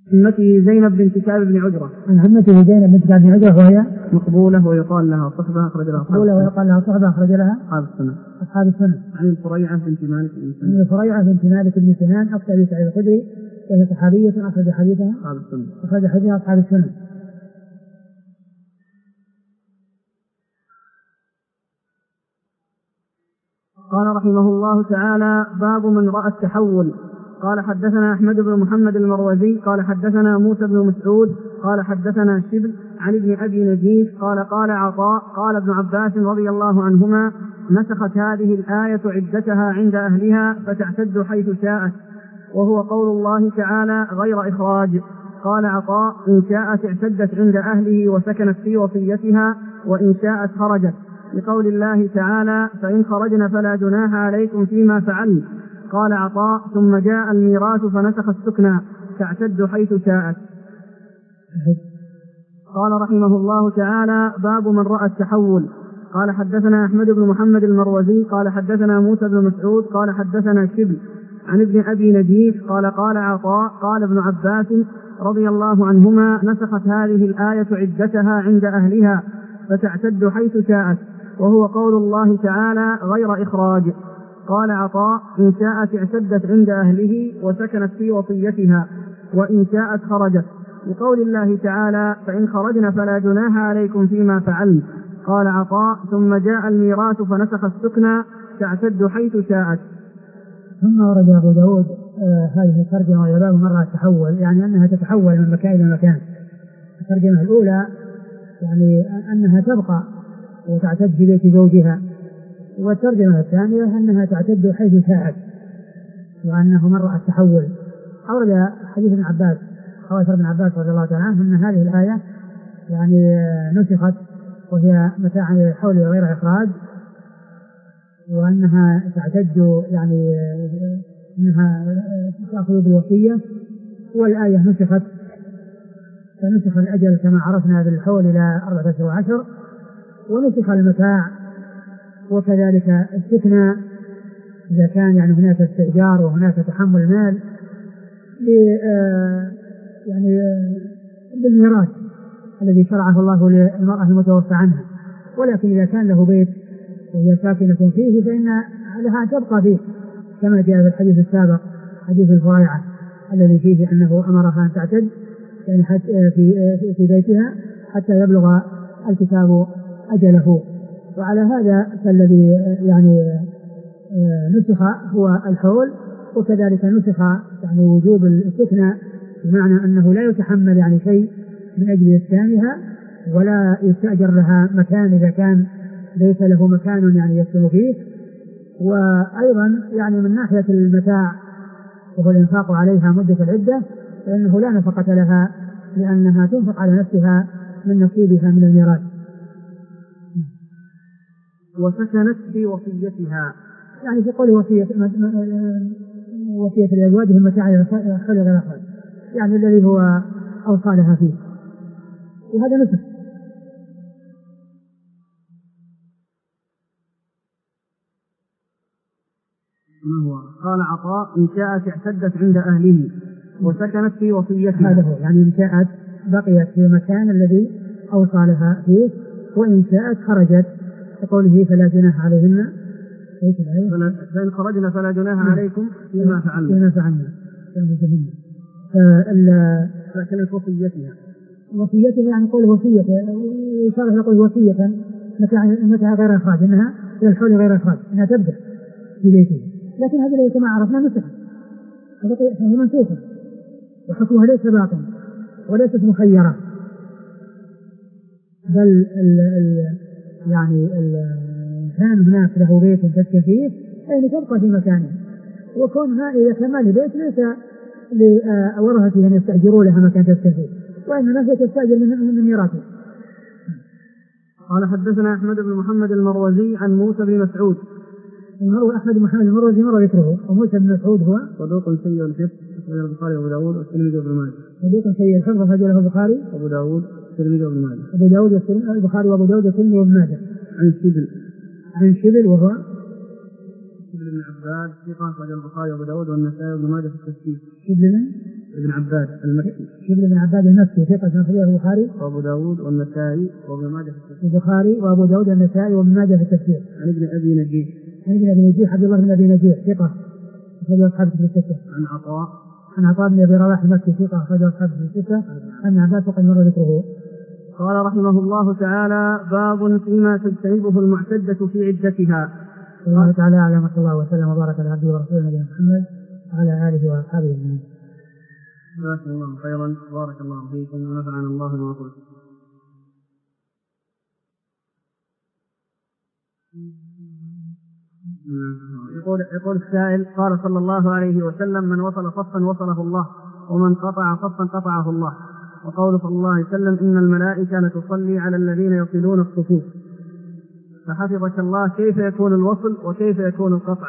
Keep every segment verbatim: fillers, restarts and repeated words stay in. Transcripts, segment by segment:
عمته زينب بنت كعب بن عجرة. عن عمته زينب بنت كعب بن عجرة وهي مقبولة ويقال لها صحبة أخرج لها مقبولة ويقال لها صحبة أخرج لها أصحاب السنة. أصحاب السنة. عن الفريعة بنت مالك بن سنان. عن الفريعة بنت مالك بن سنان أخت أبي سعيد الخدري وهي صحابية أخرج حديثها أصحاب السنة. أخرج حديثها أصحاب السنة. قال رحمه الله تعالى: باب من رأى التحول. قال حدثنا أحمد بن محمد المروزي قال حدثنا موسى بن مسعود قال حدثنا شبل عن ابن أبي نجيف قال قال عطاء قال ابن عباس رضي الله عنهما: نسخت هذه الآية عدتها عند أهلها فتعتد حيث شاءت، وهو قول الله تعالى غير إخراج. قال عطاء: إن شاءت اعتدت عند أهله وسكنت في وصيتها، وإن شاءت خرجت، لقول الله تعالى: فإن خرجن فلا جناح عليكم فيما فعلن. قال عطاء: ثم جاء الميراث فنسخ السكنى تعتد حيث شاءت. قال رحمه الله تعالى: باب من رأى التحول. قال حدثنا أحمد بن محمد المروزي قال حدثنا موسى بن مسعود قال حدثنا شبل عن ابن أبي نجيف قال قال عطاء قال ابن عباس رضي الله عنهما: نسخت هذه الآية عدتها عند أهلها فتعتد حيث شاءت، وهو قول الله تعالى غير إخراج. قال عطاء: إن شاءت اعتدت عند أهله وسكنت في وصيتها، وإن شاءت خرجت، لقول الله تعالى: فإن خرجن فلا جناح عليكم فيما فعلن. قال عطاء: ثم جاء الميراث فنسخ السكنى تعتد حيث شاءت. ثم ورد أبو داود آه هذه الترجمة وهي باب من رأى التحول، يعني أنها تتحول من مكان إلى مكان. الترجمة الأولى يعني أنها تبقى وتعتد في بيت زوجها، والترجمة الثانية أنها تعتد حيث شاءت، وأنه من رأى التحول. أورد حديث ابن عباس خواتر ابن عباس رضي الله تعالى عنه أن هذه الآية يعني نسخت وهي متاع الحول غير إخراج، وأنها تعتد يعني أنها تأخذ بالوصية، والآية نسخت فنسخ الأجل كما عرفنا بالحول إلى أربعة أشهر وعشر، ونسخ المتاع وكذلك السكنى إذا كان يعني هناك استئجار وهناك تحمل مال يعني بالميراث الذي شرعه الله للمرأة المتوفى عنها. ولكن إذا كان له بيت وهي ساكنة فيه فإن لها تبقى فيه، كما جاء في الحديث السابق حديث الفريعة الذي فيه أنه أمرها أن تعتد يعني في في بيتها حتى يبلغ الكتاب أجله. وعلى هذا فالذي يعني نسخ هو الحول، وكذلك نسخ يعني وجوب السكنى، بمعنى أنه لا يتحمل يعني شيء من أجل إسكانها، ولا يستأجر لها مكان إذا كان ليس له مكان يعني يسكن فيه. وأيضا يعني من ناحية المتاع وهو الإنفاق عليها مدة العدة، فإنه لا نفقة لها لأنها تنفق على نفسها من نصيبها من الميراث. وسكنت في وصيتها، يعني في قول وصية وصية لأزواجهم متاع حول غير إخراج، يعني الذي هو أوصى لها فيه، وهذا نسخ. ما هو؟ قال عطاء: إن شاءت اعتدت عند أهله وسكنت في وصيتها. هذا هو، يعني إن شاءت بقيت في المكان الذي أوصى لها فيه، وإن شاءت خرجت، كقوله: فلا جناح عليهن فإن خرجنا فلا جناح عليكم فيما فعلنا فيما فعلنا فكانت وصيتها. وصيتها يعني قول وصية، يشارح يقول وصية متى غير إخراج، إنها إلى الحول غير إخراج، إنها تبدأ في بيته. لكن هذا ليس كما عرفنا نسخ، هذا منسوخ وحكمها ليس باطن وليست مخيرة، بل ال ال يعني ال كان هناك له بيت تسكن فيه فإن تبقى في مكانه، وكونها إذا كان ما لبيت ليس لورثته أن يستأجروا لها مكان تسكن فيه، وإنما هي تستأجر من ميراثه. قال حدثنا أحمد بن محمد المروزي عن موسى بن مسعود. المروي أحمد بن محمد المروزي مر ذكره. وموسى بن مسعود هو صدوق سيء الحفظ أخرجه البخاري وأبو داود والترمذي وابن ماجه. صدوق سيء الحفظ أخرجه البخاري وأبو داود والترمذي وابن ماجه. أبو داود البخاري وأبو داود والترمذي وابن ماجه. عن شبل عن شبل وهو شبل بن عباد ثقة أخرجه البخاري وأبو داود والنسائي وابن ماجه في التفسير. شبل من بن عباد المكي. شبل بن عباد المكي ثقة أخرجه البخاري وأبو داود والنسائي وابن ماجه في التفسير. البخاري وأبو داود والنسائي وابن ماجه في التفسير. عن ابن أبي نجيح. عن ابن أبي نجيح عبد الله بن أبي نجيح ثقة أخرجه أصحاب في الستة. عن عطاء. عن عطاء بن أبي رواح المكي ثقة أخرجه أصحاب في الستة. عن عباس وقد مر ذكره. قال رحمه الله تعالى: باب فيما تجتنبه المعتدة في عدتها. الله تعالى أعلم، صلى الله وسلم وبارك على عبده ورسوله نبينا محمد وعلى آله وأصحابه أجمعين. جزاكم الله خيرا، بارك الله فيكم ونفعنا الله بما قلتم. يقول يقول السائل: قال صلى الله عليه وسلم: من وصل صفا وصله الله، ومن قطع صفا قطعه الله. وقول صلى الله عليه وسلم: إن الملائكة لتصلي على الذين يصلون الصفوف. فحفظك الله، كيف يكون الوصل وكيف يكون القطع؟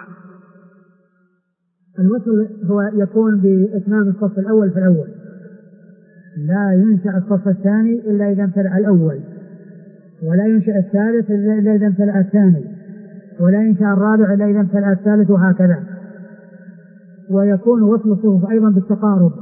الوصل هو يكون بإتمام الصف الأول في الأول، لا ينشأ الصف الثاني إلا إذا امتلأ الأول، ولا ينشأ الثالث إلا إذا امتلأ الثاني، ولا ينشأ الرابع إلا إذا امتلأ الثالث، وهكذا. ويكون وصل الصفوف أيضا بالتقارب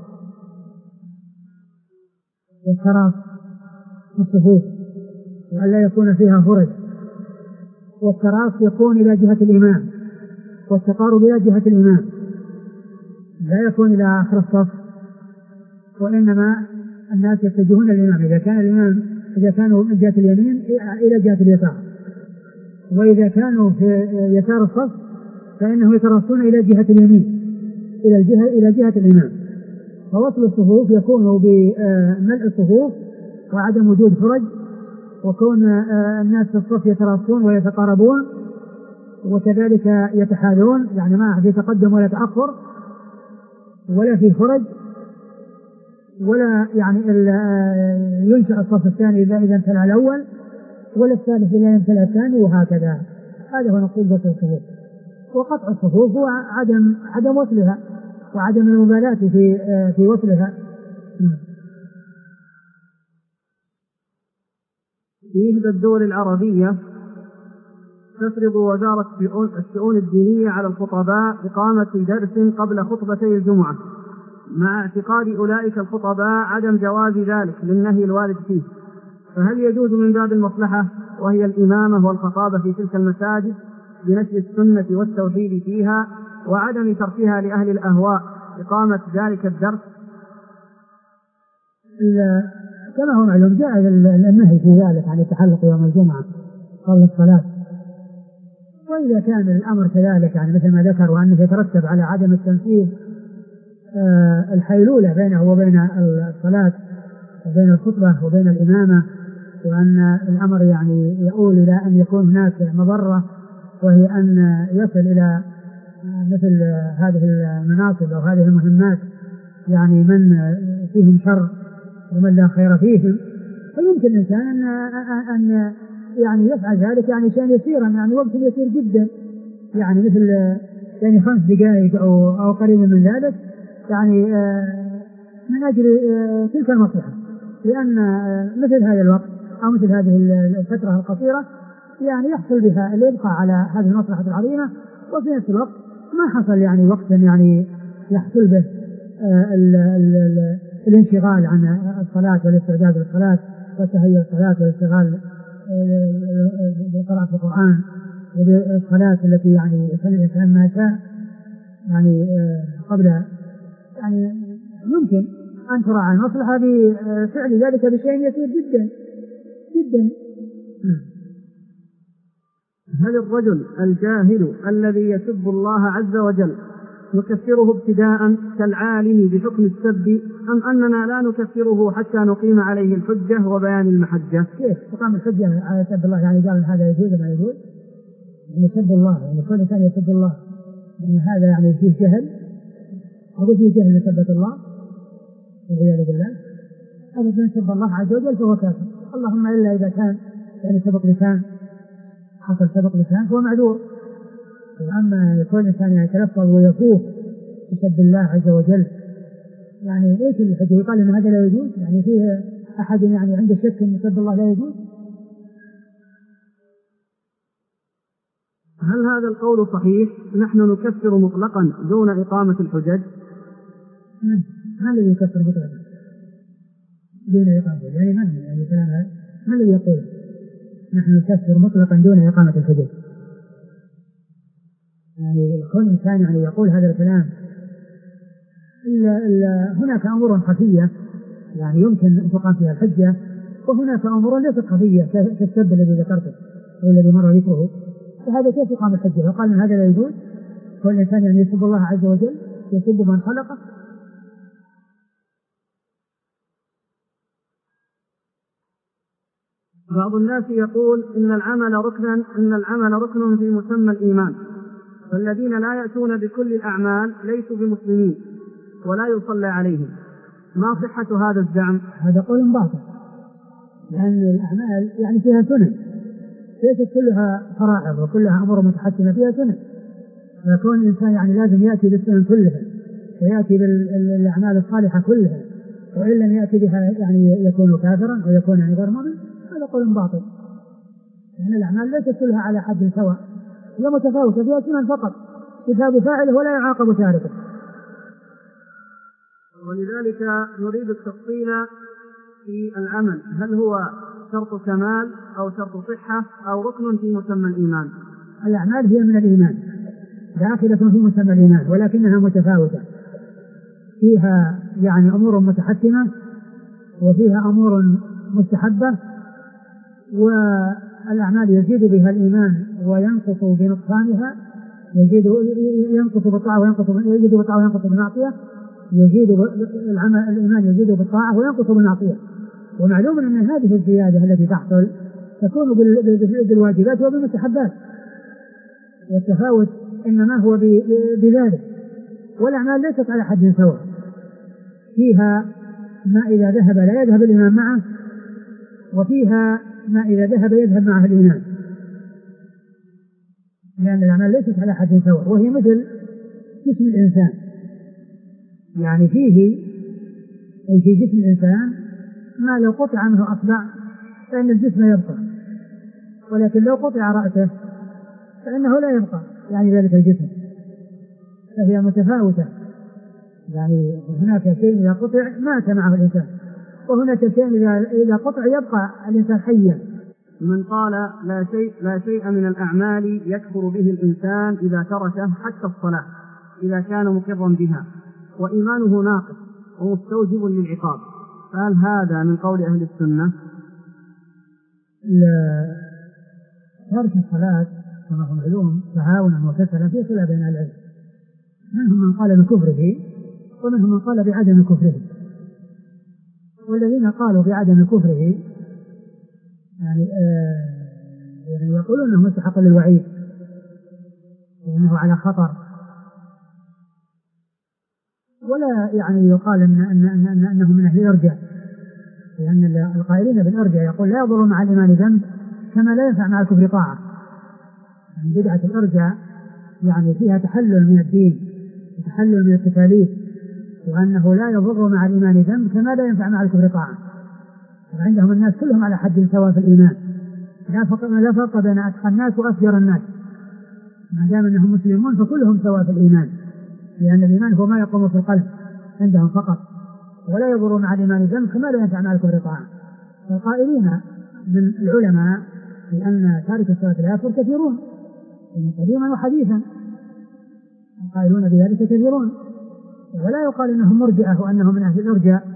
والتراص في الصفوف، وألا يكون فيها فرج. والتراص يكون إلى جهة الإمام، والتقارب إلى جهة الإمام، لا يكون إلى آخر الصف، وإنما الناس يتجهون للإمام. إذا كان الإمام إذا كانوا من جهة اليمين إلى جهة اليسار، وإذا كانوا في يسار الصف فإنهم يتراصون إلى جهة اليمين، إلى الجهة إلى جهة الإمام. فوصل الصفوف يكون بملء الصفوف وعدم وجود فرج، وكون الناس في الصف يتراصون ويتقاربون، وكذلك يتحاذون، يعني ما في تقدم ولا تأخر ولا في فرج، ولا يعني ينشأ الصف الثاني إذا إذا امتلأ الأول، ولا الثالث إذا امتلأ الثاني، وهكذا. هذا هو نقول وصل الصفوف. وقطع الصفوف هو عدم عدم وصلها وعدم المبالاة في في وصلها. في إحدى الدول العربية تفرض وزارة الشؤون الدينية على الخطباء إقامة درس قبل خطبتي الجمعة، مع اعتقاد أولئك الخطباء عدم جواز ذلك للنهي الوارد فيه. فهل يجوز من باب المصلحة وهي الإمامة والخطابة في تلك المساجد بنشر السنة والتوحيد فيها، وعدم تركها لأهل الأهواء إقامة ذلك الدرس؟ كما هو معلوم جاء النهي في ذلك عن التحلق يوم الجمعة قبل الصلاة. وإذا كان الأمر كذلك يعني مثل ما ذكر، وأنه يترتب على عدم التنفيذ آه الحيلولة بينه وبين الصلاة وبين الخطبة وبين الإمامة، وأن الأمر يعني يؤول إلى أن يكون هناك مضرة، وهي أن يصل إلى مثل هذه المناصب أو هذه المهمات يعني من فيهم شر ومن لا خير فيهم، فيمكن الإنسان أن, أن يعني يفعل ذلك يعني شيئا يسيرا، يعني وقت يسير جدا، يعني مثل يعني خمس دقائق أو, أو قريبا من ذلك، يعني من أجل تلك المصلحة، لأن مثل هذا الوقت أو مثل هذه الفترة القصيرة يعني يحصل بها الإبقاء على هذه المصلحة العظيمة، وفي نفس الوقت ما حصل يعني وقت يعني يحصل به ال ال ال الانشغال عن الصلاة والاستعداد للصلاة وتهيئ الصلاة والاشتغال بقراءة القرآن وبالصلاة التي يعني يصلي الإنسان ما شاء، يعني قبل يعني ممكن أن تراعى المصلحة بفعل ذلك بشيء يسير جدا جدا. هل الرجل الجاهل الذي يسب الله عز وجل نكفره ابتداء كالعالم بحكم السب، أم أننا لا نكفره حتى نقيم عليه الحجة وبيان المحجة؟ كيف تقام الحجة على سب الله؟ يعني قال هذا يجوز ما يجوز؟ يسب الله يعني كل إنسان يسب الله يعني هذا يعني فيه جهل، أو فيه جهل يثبت الله والعياذ بالله. هذا من سب الله عز وجل فهو كافر، اللهم إلا إذا كان يعني سبق لسان، حصل سبق لسان فهو معذور. أما يكون الإنسان يتلفظ ويفوق بسب الله عز وجل يعني ليس الحجة يقال إن هذا لا يجوز؟ يعني فيه أحد يعني عنده شك أن سب الله لا يجوز؟ هل هذا القول صحيح؟ نحن نكفر مطلقا دون إقامة الحجج؟ من ما الذي يكفر مطلقا دون إقامة؟ يعني من يعني كلام هذا ما الذي يقول نحن نكفر مطلقا دون إقامة الحدود؟ يعني كل إنسان يعني يقول هذا الكلام. إلا إلا هناك أمور خفية يعني يمكن أن تقام فيها الحجة، وهناك أمور ليست خفية كالسب الذي ذكرته والذي مر ذكره، فهذا كيف يقام الحجة؟ وقال إن هذا لا يجوز. كل إنسان يعني يسب الله عز وجل، يسب من خلقه. بعض الناس يقول إن العمل ركنا إن العمل ركن في مسمى الإيمان، والذين لا يأتون بكل الأعمال ليسوا بمسلمين ولا يصلى عليهم. ما صحة هذا الزعم؟ هذا قول باطل، لأن الأعمال يعني فيها سنن، ليست كلها فرائض وكلها أمور متحتمة، فيها سنن. فكون الإنسان يعني لازم يأتي بالسنن كلها ويأتي بالأعمال الصالحة كلها، وإن لم يأتي بها يعني يكون كافرا أو يكون يعني غير مؤمن، هذا قول باطل. لأن الأعمال ليست كلها على حد سواء، هي متفاوتة، فيها سنن فقط يثاب فاعله ولا يعاقب تاركه. ولذلك نريد التفصيل في العمل، هل هو شرط كمال أو شرط صحة أو ركن في مسمى الإيمان؟ الأعمال هي من الإيمان، داخلة في مسمى الإيمان، ولكنها متفاوتة، فيها يعني أمور متحتمة وفيها أمور مستحبة، والأعمال يزيد بها الإيمان وينقص بنقصانها، يزيد ينقص بالطاعة وينقص يزيد بالطاعة وينقص بالمعصية، يزيد العمل الإيمان يزيد بالطاعة وينقص بالمعصية. ومعلوم أن هذه الزيادة التي تحصل تكون بالواجبات وبالمستحبات، والتفاوت إنما هو بذلك. والأعمال ليست على حد سواء، فيها ما إذا ذهب لا يذهب الإيمان معه، وفيها ما إذا ذهب يذهب معه الإيمان، لأن الأعمال ليست على حد سواء. وهي مثل جسم الإنسان، يعني فيه أي في جسم الإنسان ما لو قطع عنه أصبع فإن الجسم يبقى، ولكن لو قطع رأسه فإنه لا يبقى يعني ذلك الجسم، فهي متفاوتة. يعني هناك شيء إذا قطع مات معه الإنسان، وهناك شيء إذا قطع يبقى الإنسان حيا. من قال لا شيء لا شيء من الأعمال يكفر به الإنسان إذا تركه حتى الصلاة إذا كان مقرا بها وإيمانه ناقص ومستوجب للعقاب، فهل هذا من قول أهل السنة؟ ترك الصلاة كما هو معلوم تهاونا وكسلا في خلاف بين العلم، منهم من قال بكفره ومنهم من قال بعدم كفره. والذين قالوا بعدم كفره يعني, آه يعني يقولون أنه مستحق للوعيد وأنه على خطر، ولا يعني يقال إن أن أن أن أنه من أهل الإرجاء، لأن القائلين بالإرجاء يقول لا يضر مع الإيمان ذنب كما لا ينفع مع الكفر طاعة. يعني بدعة الإرجاء يعني فيها تحلل من الدين وتحلل من التكاليف، وأنه لا يضر مع الإيمان ذنب كما لا ينفع مع الكفر طاعة. وعندهم الناس كلهم على حد سواء في الإيمان، لا فرق لا فرق بين أتقى الناس وأفجر الناس، ما دام أنهم مسلمون فكلهم سواء في الإيمان، لأن الإيمان هو ما يقوم في القلب عندهم فقط، ولا يضر مع الإيمان ذنب كما لا ينفع مع الكفر طاعة. القائلين من العلماء بأن تارك الصلاة لا يكفر كثيرون قديما وحديثا، القائلون بذلك كثيرون، ولا يقال إنهم مرجئة وأنهم من أهل الإرجاء.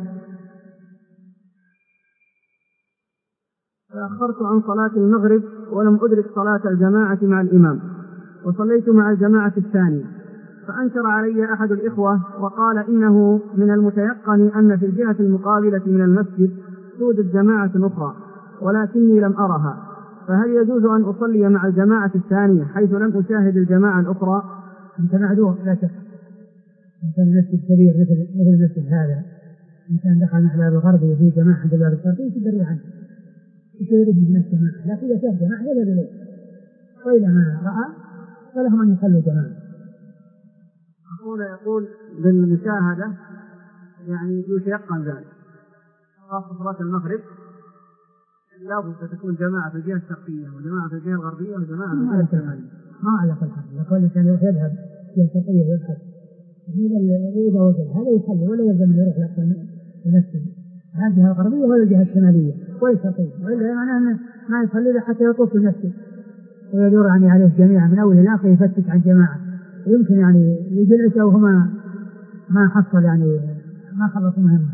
تأخرت عن صلاة المغرب ولم أدرك صلاة الجماعة مع الإمام، وصليت مع الجماعة الثانية، فأنكر علي أحد الإخوة وقال إنه من المتيقن أن في الجهة المقابلة من المسجد توجد جماعة أخرى ولكني لم أرها، فهل يجوز أن أصلي مع الجماعة الثانية حيث لم أشاهد الجماعة الأخرى؟ أنت معذور لا شك، أنت مسجد كبير مثل مثل المسجد هذا، إنسان دخل من الباب الغربي وفي جماعة عند الباب الشرقي تدري عنه يصير من الجماعة، لكن إذا شاف جماعة يذهب إليه، وإذا ما رأى فلهم أن يصلوا جماعة. أقول يقول بالمشاهدة يعني يتيقن ذلك، خاصة صلاة المغرب لابد تكون جماعة في الجهة الشرقية وجماعة في الجهة الغربية وجماعة في الجهة الشمالية. ما على كل حال، لكل إنسان يذهب في الشرقية يبحث إذا وجد هذا يصلي ولا يلزم أن يروح لنفسه هذه الجهة الغربية ولا الجهة الشمالية ويستطيع، وإلا معناه أنه ما يصلي حتى يطوف لنفسه ويدور يعني عليه جميعا من أول إلى آخر يفتش عن جماعة، يمكن يعني يجلس أو هما ما حصل يعني ما خلص مهمة.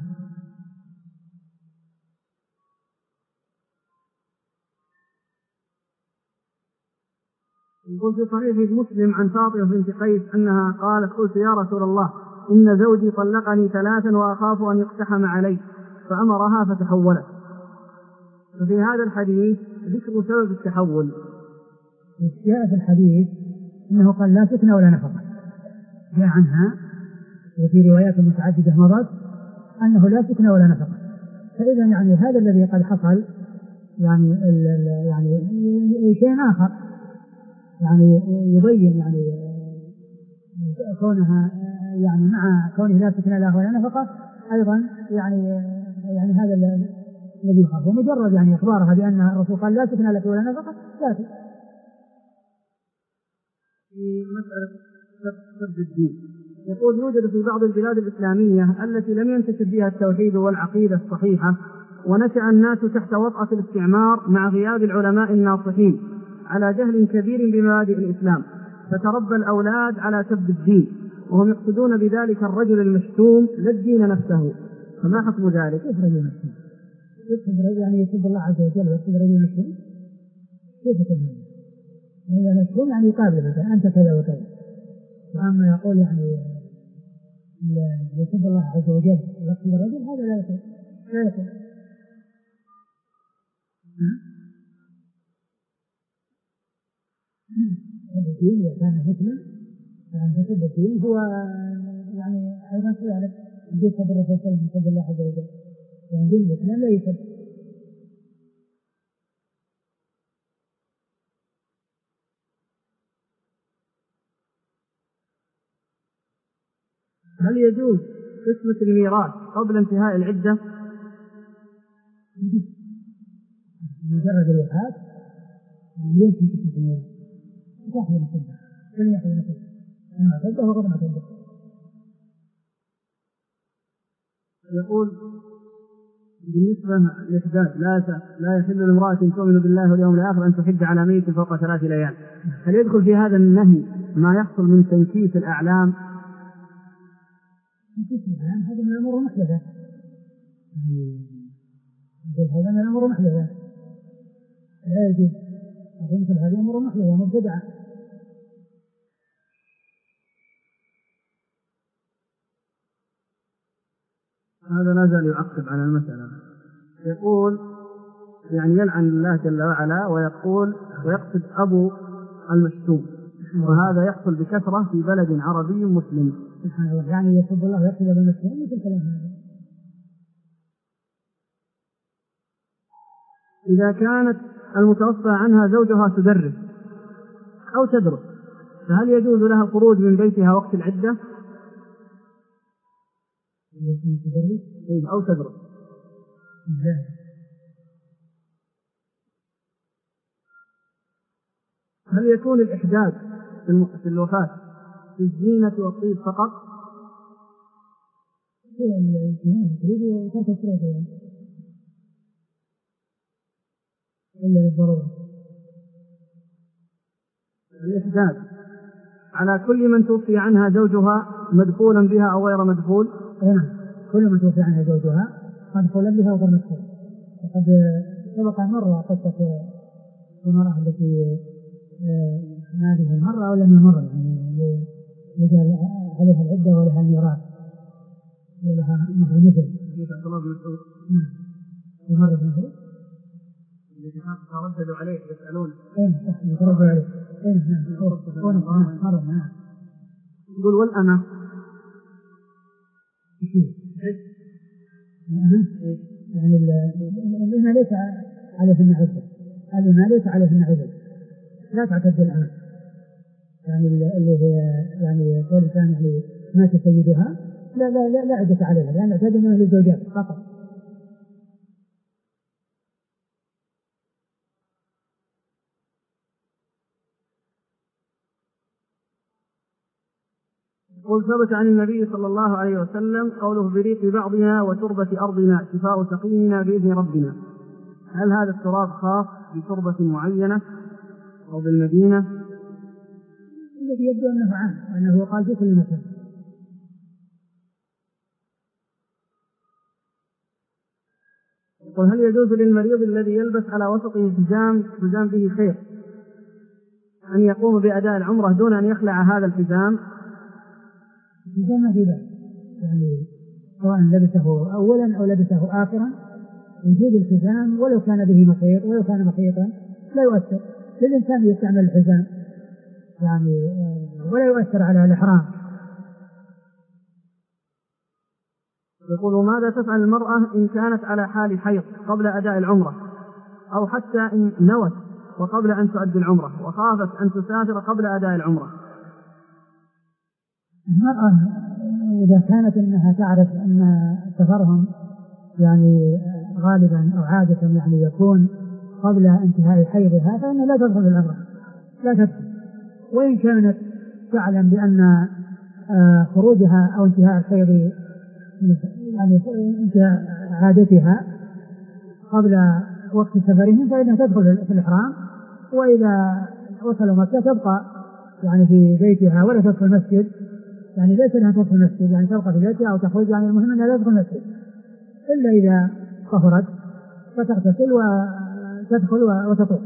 يقول في صحيح مسلم عن فاطمة بنت قيس أنها قالت: قلت يا رسول الله إن زوجي طلقني ثلاثا وأخاف أن يقتحم علي، فأمرها فتحولت. ففي هذا الحديث ذكر سبب التحول. جاء في الحديث أنه قال لا سكن ولا نفقة، جاء عنها وفي روايات متعددة مضت أنه لا سكن ولا نفقة، فإذا يعني هذا الذي قد حصل يعني ال ال يعني شيء آخر يعني يبين يعني كونها يعني مع كونه لا سكن له ولا نفقة أيضا يعني يعني هذا الذي يخاف، ومجرد يعني إخبارها بأن الرسول قال لا سكن لك ولا نفقة لا تكن. في مسألة سب الدين يقول: يوجد في بعض البلاد الإسلامية التي لم ينتشر فيها التوحيد والعقيدة الصحيحة، ونشأ الناس تحت وطأة الاستعمار مع غياب العلماء الناصحين على جهل كبير بمبادئ الإسلام، فتربى الأولاد على سب الدين، وهم يقصدون بذلك الرجل المشتوم لا الدين نفسه، فما حكم ذلك؟ كيف رجل مشتوم؟ كيف يعني يسب الله عز وجل ويسب رجل مشتوم؟ كيف يكون هذا؟ إذا مشتوم يعني يقابل مثلا أنت كذا وكذا، وأما يقول يعني يسب الله عز وجل ويقصد الرجل هذا لا يكون لا يكون. الدين إذا كان مسلم يعني يسب الدين هو يعني أيضا يعرف يجب صدر الرسول من صدر الله عز وجل، يعني دين الإسلام لا يسب. هل يجوز قسمة الميراث قبل انتهاء العدة؟ مجرد الوفاة يمكن قسمة الميراث تأخذ نصيبها كل يأخذ نصيبها أما عدة وقد ما تعدة. يقول: بالنسبة للإحداث لا لا يحل لامرأة تؤمن بالله واليوم الآخر أن تحج على ميت فوق ثلاث ليال، هل يدخل في هذا النهي ما يحصل من تنكيس الأعلام؟ هذا من الأمور المحدثة، هذا من الأمور المحدثة لا يجوز، مثل هذه أمور محدثة مبتدعة. هذا لا زال يعقب على المسألة، يقول يعني يلعن الله جل وعلا ويقول ويقصد أبو المشتوم، وهذا يحصل بكثرة في بلد عربي مسلم. سبحان الله، يعني يسب الله ويقصد أبو المشتوم مثل كلام هذا. إذا كانت المتوفى عنها زوجها تدرس أو تدرس، فهل يجوز لها الخروج من بيتها وقت العدة؟ أو تدرس. هل يكون الإحداث في الوفاة في الزينة والطيب فقط؟ إلا للضرورة. الإحداث على كل من توفي عنها زوجها مدخولا بها أو غير مدخول؟ نعم، كل من توفي عنها زوجها مدخولا بها وغير مدخول. وقد سبق مرة قصة المرأة التي هذه المرأة أو لم يمر يعني يجعل عليها العدة ولها الميراث ولها مثل مثل في عبد الله بن مسعود يمر مثل الذي ترددوا عليه يسألون اين ترددوا عليه اين نعم نعم يقول: والأمة يعني الأمة ليس عليهن عدة، الأمة ليس عليهن عدة، لا تعتد الأمة، يعني اللي هي يعني يقول كان يعني ما تسيدها لا لا لا لا عدة عليها، لأن اعتاد من أهل الزوجات فقط. قل ثبت عن النبي صلى الله عليه وسلم قوله بريق بعضنا وتربة أرضنا شفاء سقيمنا بإذن ربنا. هل هذا التراب خاص بتربة معينة أو بالمدينة؟ الذي يبدو أنه عام وأنه يقال في كل مكان. قل هل يجوز للمريض الذي يلبس على وسطه حزام حزام به خير أن يقوم بأداء العمرة دون أن يخلع هذا الحزام؟ الحزام ما في ذلك، يعني سواء لبسه أولا أو لبسه آخرا وجود الحزام ولو كان به مخيط ولو كان مخيطا لا يؤثر. للإنسان يستعمل الحزام يعني ولا يؤثر على الإحرام. يقول ماذا تفعل المرأة إن كانت على حال حيض قبل أداء العمرة أو حتى إن نوت وقبل أن تؤدي العمرة وخافت أن تسافر قبل أداء العمرة؟ المرأة إذا كانت أنها تعرف أن سفرهم يعني غالبا أو عادة يعني يكون قبل انتهاء حيضها فإنها لا تدخل العمرة، لا تدخل. وإن كانت تعلم بأن خروجها أو انتهاء الحيض يعني انتهاء عادتها قبل وقت سفرهم فإنها تدخل في الإحرام، وإذا وصلوا مكة تبقى يعني في بيتها ولا تدخل المسجد، يعني ليس لها تدخل المسجد يعني تبقى في بيتها أو تخرج، يعني المهم أنها لا تدخل المسجد إلا إذا طهرت فتغتسل وتدخل وتطوف.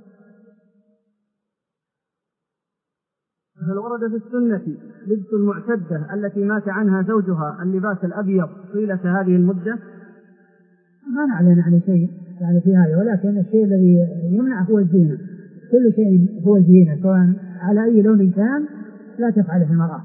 هل ورد في السنة لبس المعتدة التي مات عنها زوجها اللباس الأبيض طيلة هذه المدة؟ ما نعلم عن شيء يعني في هذا، ولكن الشيء الذي يمنع هو الزينة. كل شيء هو الزينة سواء على أي لون كان لا تفعله المرأة.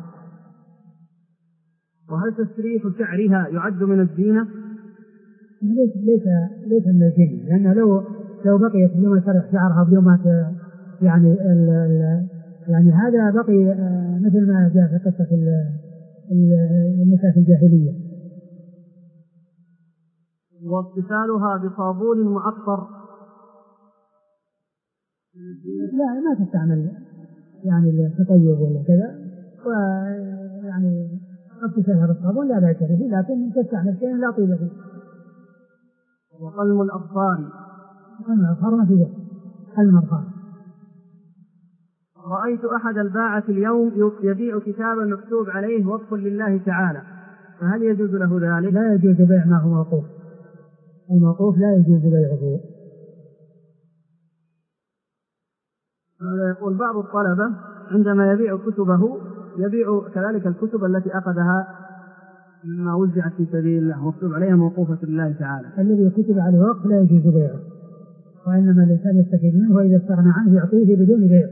وهل تسريح شعرها يعد من الزينة؟ ليس ليس ليس من الزينة، لأنه لو لو بقيت بدون تسرح شعرها بدون ما يعني ال ال يعني هذا بقي مثل ما جاء في قصة النساء في الجاهلية. واغتسالها بصابون معطر؟ لا ما تستعمل يعني تطيب ولا كذا، ويعني اغتسالها بالصابون لا بأس به، لكن تستعمل شيء لا طيب فيه. وقلم الأظفار؟ قلم الأظفار ما فيه قلم الأظفار. رأيت أحد الباعة اليوم يبيع كتابا مكتوب عليه وقف لله تعالى، فهل يجوز له ذلك؟ لا يجوز بيع ما هو موقوف، الموقوف لا يجوز بيعه. هذا يقول بعض الطلبة عندما يبيع كتبه يبيع كذلك الكتب التي أخذها مما وزعت في سبيل الله مكتوب عليها موقوفة لله تعالى. الذي كتب عليه وقف لا يجوز بيعه، وإنما الإنسان يستفيد منه وإذا استغنى عنه يعطيه بدون بيع.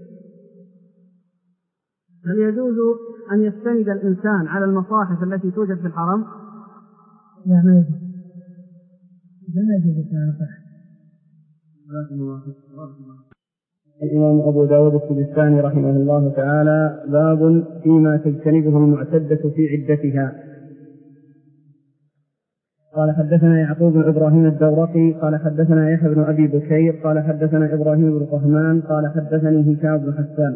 هل يجوز أن يستند الإنسان على المصاحف التي توجد في الحرم؟ لا ما يجوز، لا يجوز على المصاحف. الإمام أبو داود السجستاني رحمه الله تعالى باب فيما تجتنبه المعتدة في عدتها. قال حدثنا يعقوب بن إبراهيم الدورقي قال حدثنا يحيى بن أبي بكير قال حدثنا إبراهيم بن طهمان قال حدثني هشام بن حسان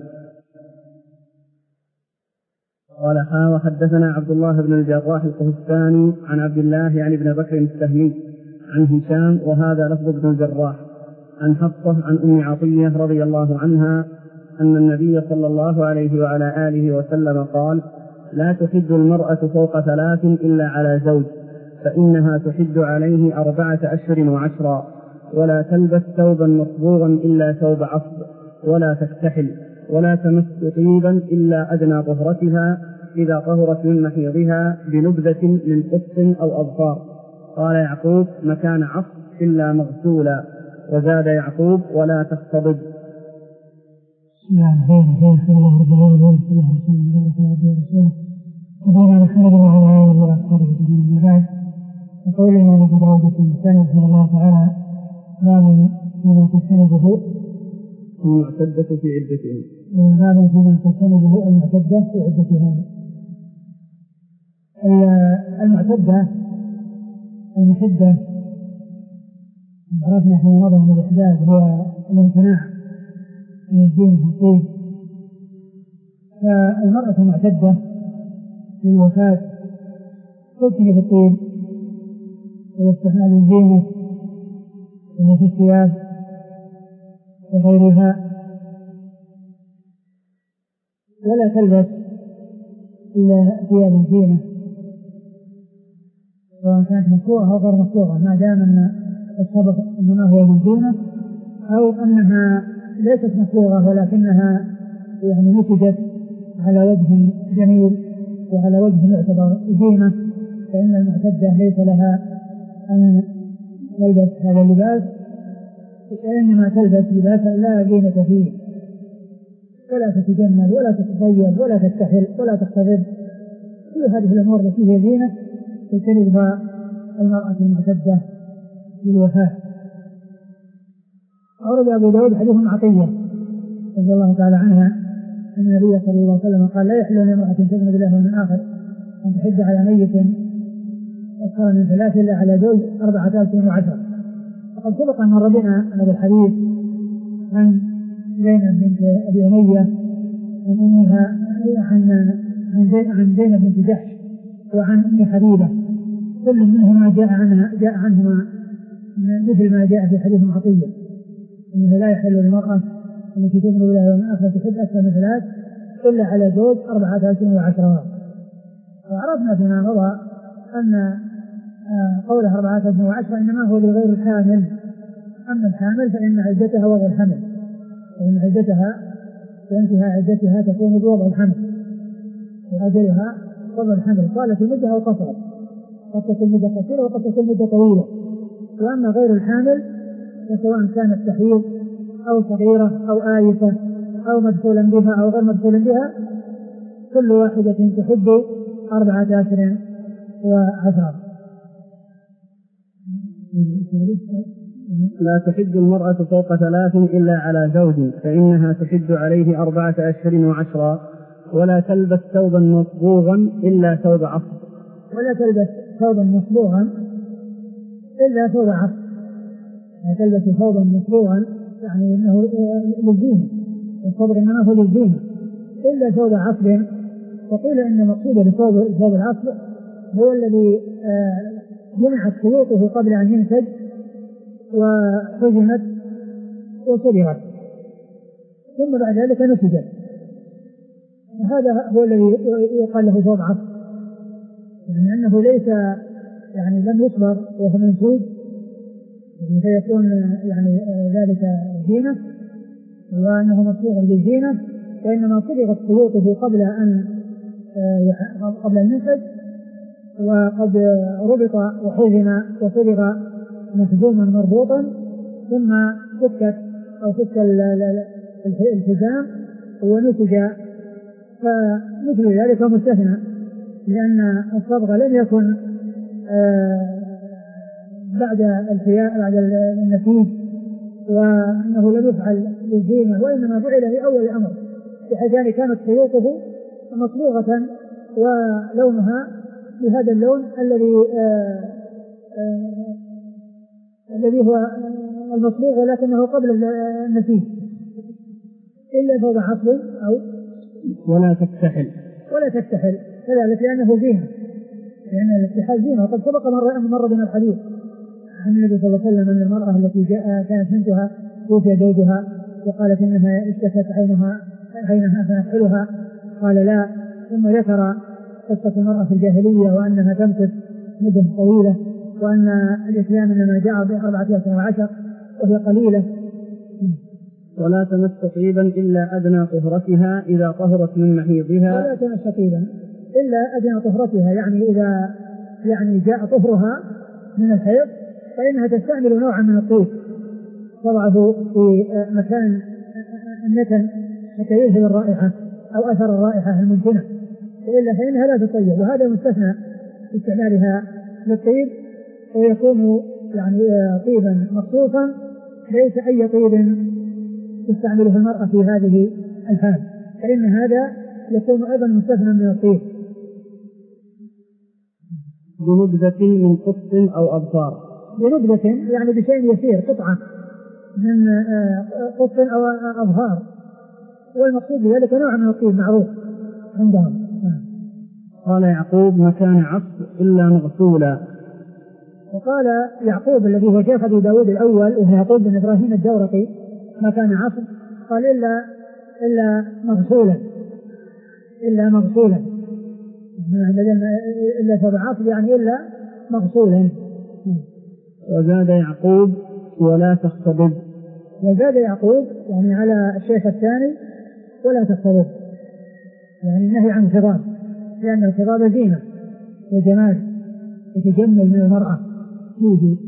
قال حا وحدثنا عبد الله بن الجراح القهستاني عن عبد الله يعني ابن بكر السهمي عن هشام وهذا لفظ ابن الجراح عن حفصة عن أم عطية رضي الله عنها أن النبي صلى الله عليه وعلى آله وسلم قال: لا تحد المرأة فوق ثلاث إلا على زوج، فإنها تحد عليه أربعة أشهر وعشرا، ولا تلبس ثوبا مصبوغا إلا ثوب عصب، ولا تكتحل، ولا تمس طيبا إلا أدنى طهرتها إذا طهرت من محيضها بنبذة من قط أو أظفار. قال يعقوب: مكان عصب إلا مغسولا. وزاد يعقوب: ولا تختضب. يقول الإمام أبو داود السجستاني رحمه الله تعالى: باب فيما تجتنبه المعتدة في عدتها. باب فيما تجتنبه المعتدة في عدتها. المعتدة المحدة عرفنا في نظر من الإحداث هو الامتناع من الدين في الطيب. فالمرأة المعتدة للوفاة تكتب في الطين واستعمال الزينة في الثياب وغيرها، ولا تلبس إلا ثياب الزينة سواء كانت مصبوغة أو غير مصبوغة، ما دام أن الصبغ إنما هو للزينة أو أنها ليست مصبوغة ولكنها يعني نتجت على وجه جميل وعلى وجه يعتبر زينة، فإن المعتدة ليس لها أن تلبس هذا اللباس، وإنما تلبس لباسا لا زينة فيه، ولا تتجمل ولا تتطيب ولا تكتحل ولا تختضب. كل هذه الأمور التي هي زينة تجتنبها المرأة المعتدة للوفاة. أورد أبو داود حديث عطية رضي الله تعالى عنها أن النبي صلى الله عليه وسلم قال: لا يحل لامرأة تؤمن بالله واليوم الآخر أن تحج على ميت أكثر من ثلاث إلا على زوج أربعة أشهر وعشرة. وقد سبق أن مر بنا هذا الحديث عن زينب بنت أبي أمية عن أمها عن عن زينب بنت جحش وعن أم حبيبة، كل منهما جاء عنها جاء عنهما مثل ما جاء في حديث عطية أنه لا يحل للمرأة التي تؤمن بالله واليوم الآخر تحج أكثر من ثلاث إلا على زوج أربعة أشهر وعشرة. وعرفنا فيما مضى أن قولها أربعة أشهر وعشرة إنما هو لغير الحامل، أما الحامل فإن عدتها وضع الحمل، فإن عدتها وانتهاء عدتها تكون بوضع الحمل وأجلها وضع الحمل، قالت المدة أو قصرت، قد تكون مدة قصيرة وقد تكون مدة طويلة. وأما غير الحامل فسواء كانت تحيض أو صغيرة أو آيسة أو مدخولا بها أو غير مدخولا بها، كل واحدة تحب أربعة أشهر وعشرة. لا تحج المرأة فوق ثلاث إلا على زوج فإنها تحج عليه أربعة أشهر وعشرة. ولا تلبس ثوبا مصبوغا إلا ثوب عصر. ولا تلبس ثوبا مصبوغا إلا ثوب عصر. لا تلبس ثوبا مصبوغا يعني أنه للزينة، الصبغ إنما هو للزينة، إلا ثوب عصر. وقيل إن مقصود بثوب العصر هو الذي جمعت خيوطه قبل أن ينسج وحزمت وصبغت ثم بعد ذلك نسجت، وهذا هو الذي يقال له ثوب عصر، يعني أنه ليس يعني لم يصبغ وهو منسوج فيكون يعني ذلك زينة وأنه مصبوغ للزينة، وإنما صبغت خيوطه قبل أن قبل أن ينسج وقد ربط وحزم وصبغ محزوما مربوطا ثم فكت أو فك الحزام ونسج، فمثل ذلك مستثنى لأن الصبغ لم يكن بعد الحياء بعد النسيج وأنه لم يفعل للزينة، وإنما فعل في أول الأمر بحيث كانت خيوطه مصبوغة ولونها بهذا اللون الذي آآ آآ الذي هو المصبوغ ولكنه قبل النسيج، إلا ثوب عصر أو ولا تكتحل ولا تكتحل كذلك لأنه زينة، لأن الاكتحال زينة. وقد سبق مرة مر بنا الحديث عن النبي صلى الله عليه وسلم أن المرأة التي جاء كانت بنتها توفي زوجها وقالت إنها اشتكت عينها عينها فنكحلها، قال لا، ثم ذكر قصة المرأة في الجاهلية وأنها تمكث مدة طويلة وأن الإسلام إنما جاء بأربعة أشهر وعشر وهي قليلة. ولا تمس طيبا إلا أدنى طهرتها إذا طهرت من محيضها. ولا تمس طيبا إلا أدنى طهرتها، يعني إذا يعني جاء طهرها من الحيض فإنها تستعمل نوعا من الطيب تضعه في مكان النتن حتى يذهب الرائحة أو أثر الرائحة الممكنة، وإلا فإنها لا تطيب، وهذا مستثنى في استعمالها للطيب، ويكون يعني طيبا مخصوصا ليس أي طيب تستعمله المرأة في هذه الحال، فإن هذا يكون أيضا مستثنى من الطيب. بنبذة من قط أو أبصار. بنبذة يعني بشيء يسير، قطعة من قط أو أظهار، والمقصود بذلك نوع من الطيب معروف عندهم. قال يعقوب مكان عصر إلا مغسولا. وقال يعقوب الذي هو شيخ أبي داود الأول وهو يعقوب بن إبراهيم الدورقي مكان عصر قال إلا إلا مغسولا إلا مغسولا إلا سبع عصر يعني إلا مغسولا. وزاد يعقوب ولا تختضب. وزاد يعقوب يعني على الشيخ الثاني ولا تختضب يعني النهي عن الخضاب لأن الخضاب زينة وجمال يتجمل من المرأة فيه.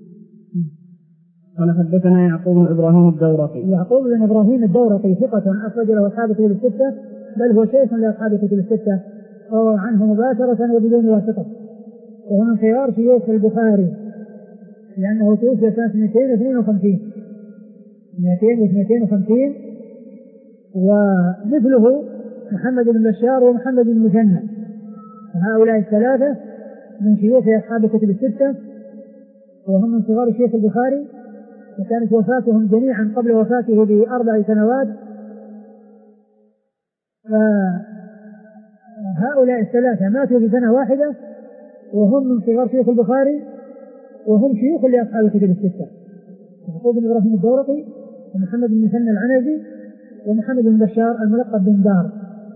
قال حدثنا يعقوب بن إبراهيم الدورقي. يعقوب بن إبراهيم الدورقي ثقة أخرج له أصحاب الكتب الستة بل هو شيخ لأصحاب الكتب الستة روى عنه مباشرة وبدون واسطة وهو من خيار شيوخ البخاري لأنه توفي سنة مئتين واثنين وخمسين مئتين وخمسين ومثله محمد بن بشار ومحمد بن مثنى هؤلاء الثلاثة من شيوخ أصحاب الكتب الستة وهم من صغار شيخ البخاري وكانت وفاتهم جميعا قبل وفاته بأربع سنوات. فهؤلاء الثلاثة ماتوا في سنة واحدة وهم من صغار شيخ البخاري وهم شيوخ لأصحاب الكتب الستة يعقوب بن إبراهيم الدورقي ومحمد بن مثنى العنزي ومحمد بن بشار الملقب بن دار.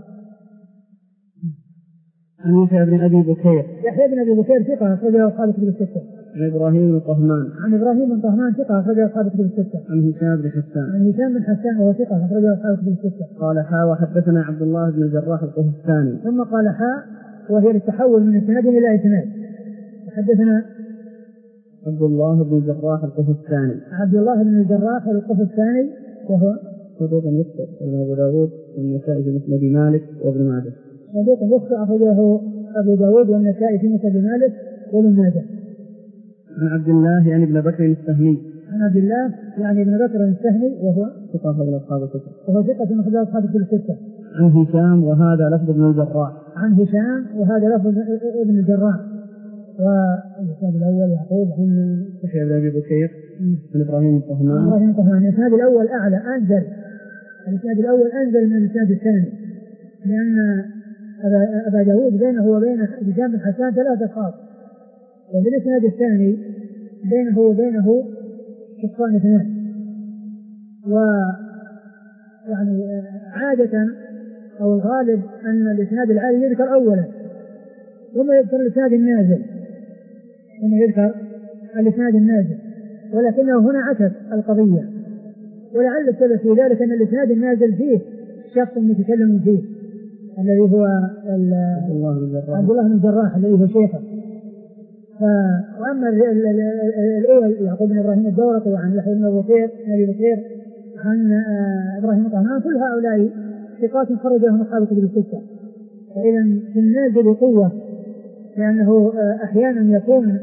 عن يحيى بن أبي بكير. يحيى بن أبي بكير ثقة أخرج له أصحاب الكتب الستة. عن إبراهيم بن طهمان. عن إبراهيم بن طهمان ثقة أخرج له أصحاب الكتب الستة. عن هشام بن حسان. عن هشام بن حسان وهو ثقة أخرج له أصحاب الكتب الستة. قال حا وحدثنا عبد الله بن الجراح القهستاني. ثم قال حا وهي للتحول من اسناد إلى اسناد. حدثنا عبد الله بن الجراح القهستاني. عبد الله بن الجراح القهستاني وهو صدوق يخطئ ابن أبو داود والنسائي في مسند مالك وابن ماجه. صدوق يخطئ أخرجه أبو داود والنسائي في مسند مالك وابن ماجه. عن عبد الله يعني ابن بكر السهمي. عن عبد الله يعني ابن بكر السهمي وهو ثقة من أصحاب الكتب. وهو ثقة من أخرج أصحاب الكتب الستة. عن هشام وهذا لفظ ابن الجراح. عن هشام وهذا لفظ ابن الجراح. والإسناد الأول يعقوب عن يحيى بن أبي بكير عن إبراهيم الطهمان. إبراهيم الطهمان. الإسناد الأول أعلى أنزل. الإسناد الأول أنزل من الإسناد الثاني لأن أبا داود بينه وبين هشام بن حسان ثلاثة خاص وبالإسناد الثاني بينه وبينه شخصان اثنان. ويعني عادة أو الغالب أن الإسناد العالي يذكر أولا ثم يذكر الإسناد النازل ثم يذكر الإسناد النازل ولكنه هنا عكس القضية ولعل السبب في ذلك أن الإسناد النازل فيه شخص متكلم فيه الذي هو عبد الله بن الجراح الذي هو شيخه. وأما الأول يعقوب بن إبراهيم الدورقي وعن يحيى بن أبي بكير عن إبراهيم الطهمان كل هؤلاء ثقات خرج لهم أصحاب الكتب الستة. فإذا في النازل قوة لأنه أحيانا يكون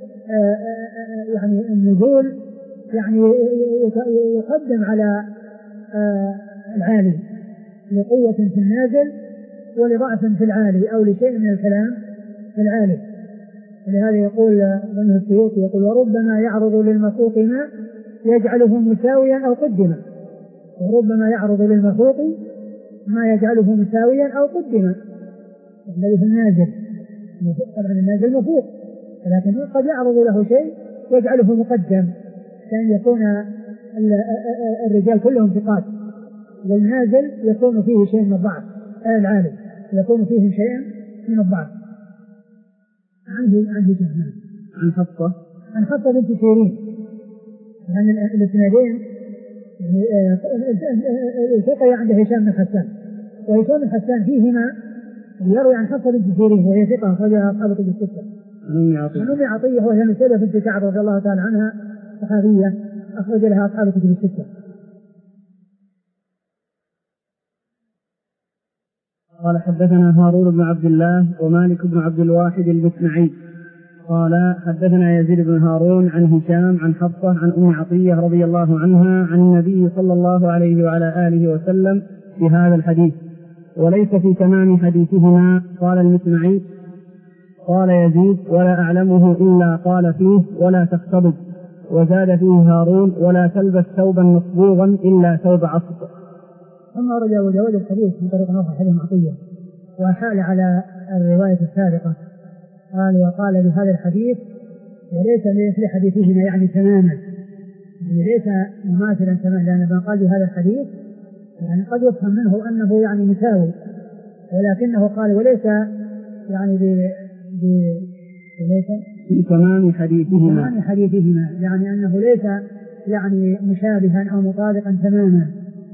يعني النزول يعني يقدم على العالي لقوة في النازل ولضعف في العالي أو لشيء من الكلام في العالي. ولهذا يقول ابن السيوطي يقول وربما يعرض للمخوط ما يجعله مساويا أو قدما وربما يعرض للمخوط ما يجعله مساويا أو قدما الذي في النازل. طبعا النازل مفوق لكن قد يعرض له شيء يجعله مقدم كأن يكون الرجال كلهم ثقات والنازل يكون فيه شيء من الضعف العالي يكون فيه شيء من الضعف. عنده عنده جهنم. عن حفصة عن حفصة بنت سيرين لأن يعني الاثنين الثقة عند هشام بن حسان وهشام بن حسان فيهما يروي عن حفصة بنت سيرين وهي ثقة أخرجها أصحاب الكتب الستة. عن أم عطية وهي مسيدة بنت كعب رضي الله تعالى عنها صحابية أخرج لها أصحاب الكتب الستة. قال حدثنا هارون بن عبد الله ومالك بن عبد الواحد المسمعي قال حدثنا يزيد بن هارون عن هشام عن حفصة عن أم عطية رضي الله عنها عن النبي صلى الله عليه وعلى آله وسلم في هذا الحديث وليس في تمام حديثهما. قال المسمعي قال يزيد ولا أعلمه إلا قال فيه ولا تختضب وزاد فيه هارون ولا تلبس ثوبا مصبوغا إلا ثوب عصب. ثم رجع وداود الحديث من طريق نوح حديث عطية وحال على الرواية السابقة. قال وقال بهذا الحديث وليس مثل حديثهما يعني تماما، يعني ليس مماثلا تماما، لأن من قال بهذا الحديث يعني قد يفهم منه أنه يعني مساوي، ولكنه قال وليس يعني ب ب ليس في تمام حديثهما تمام حديثهما يعني أنه ليس يعني مشابها أو مطابقا تماما.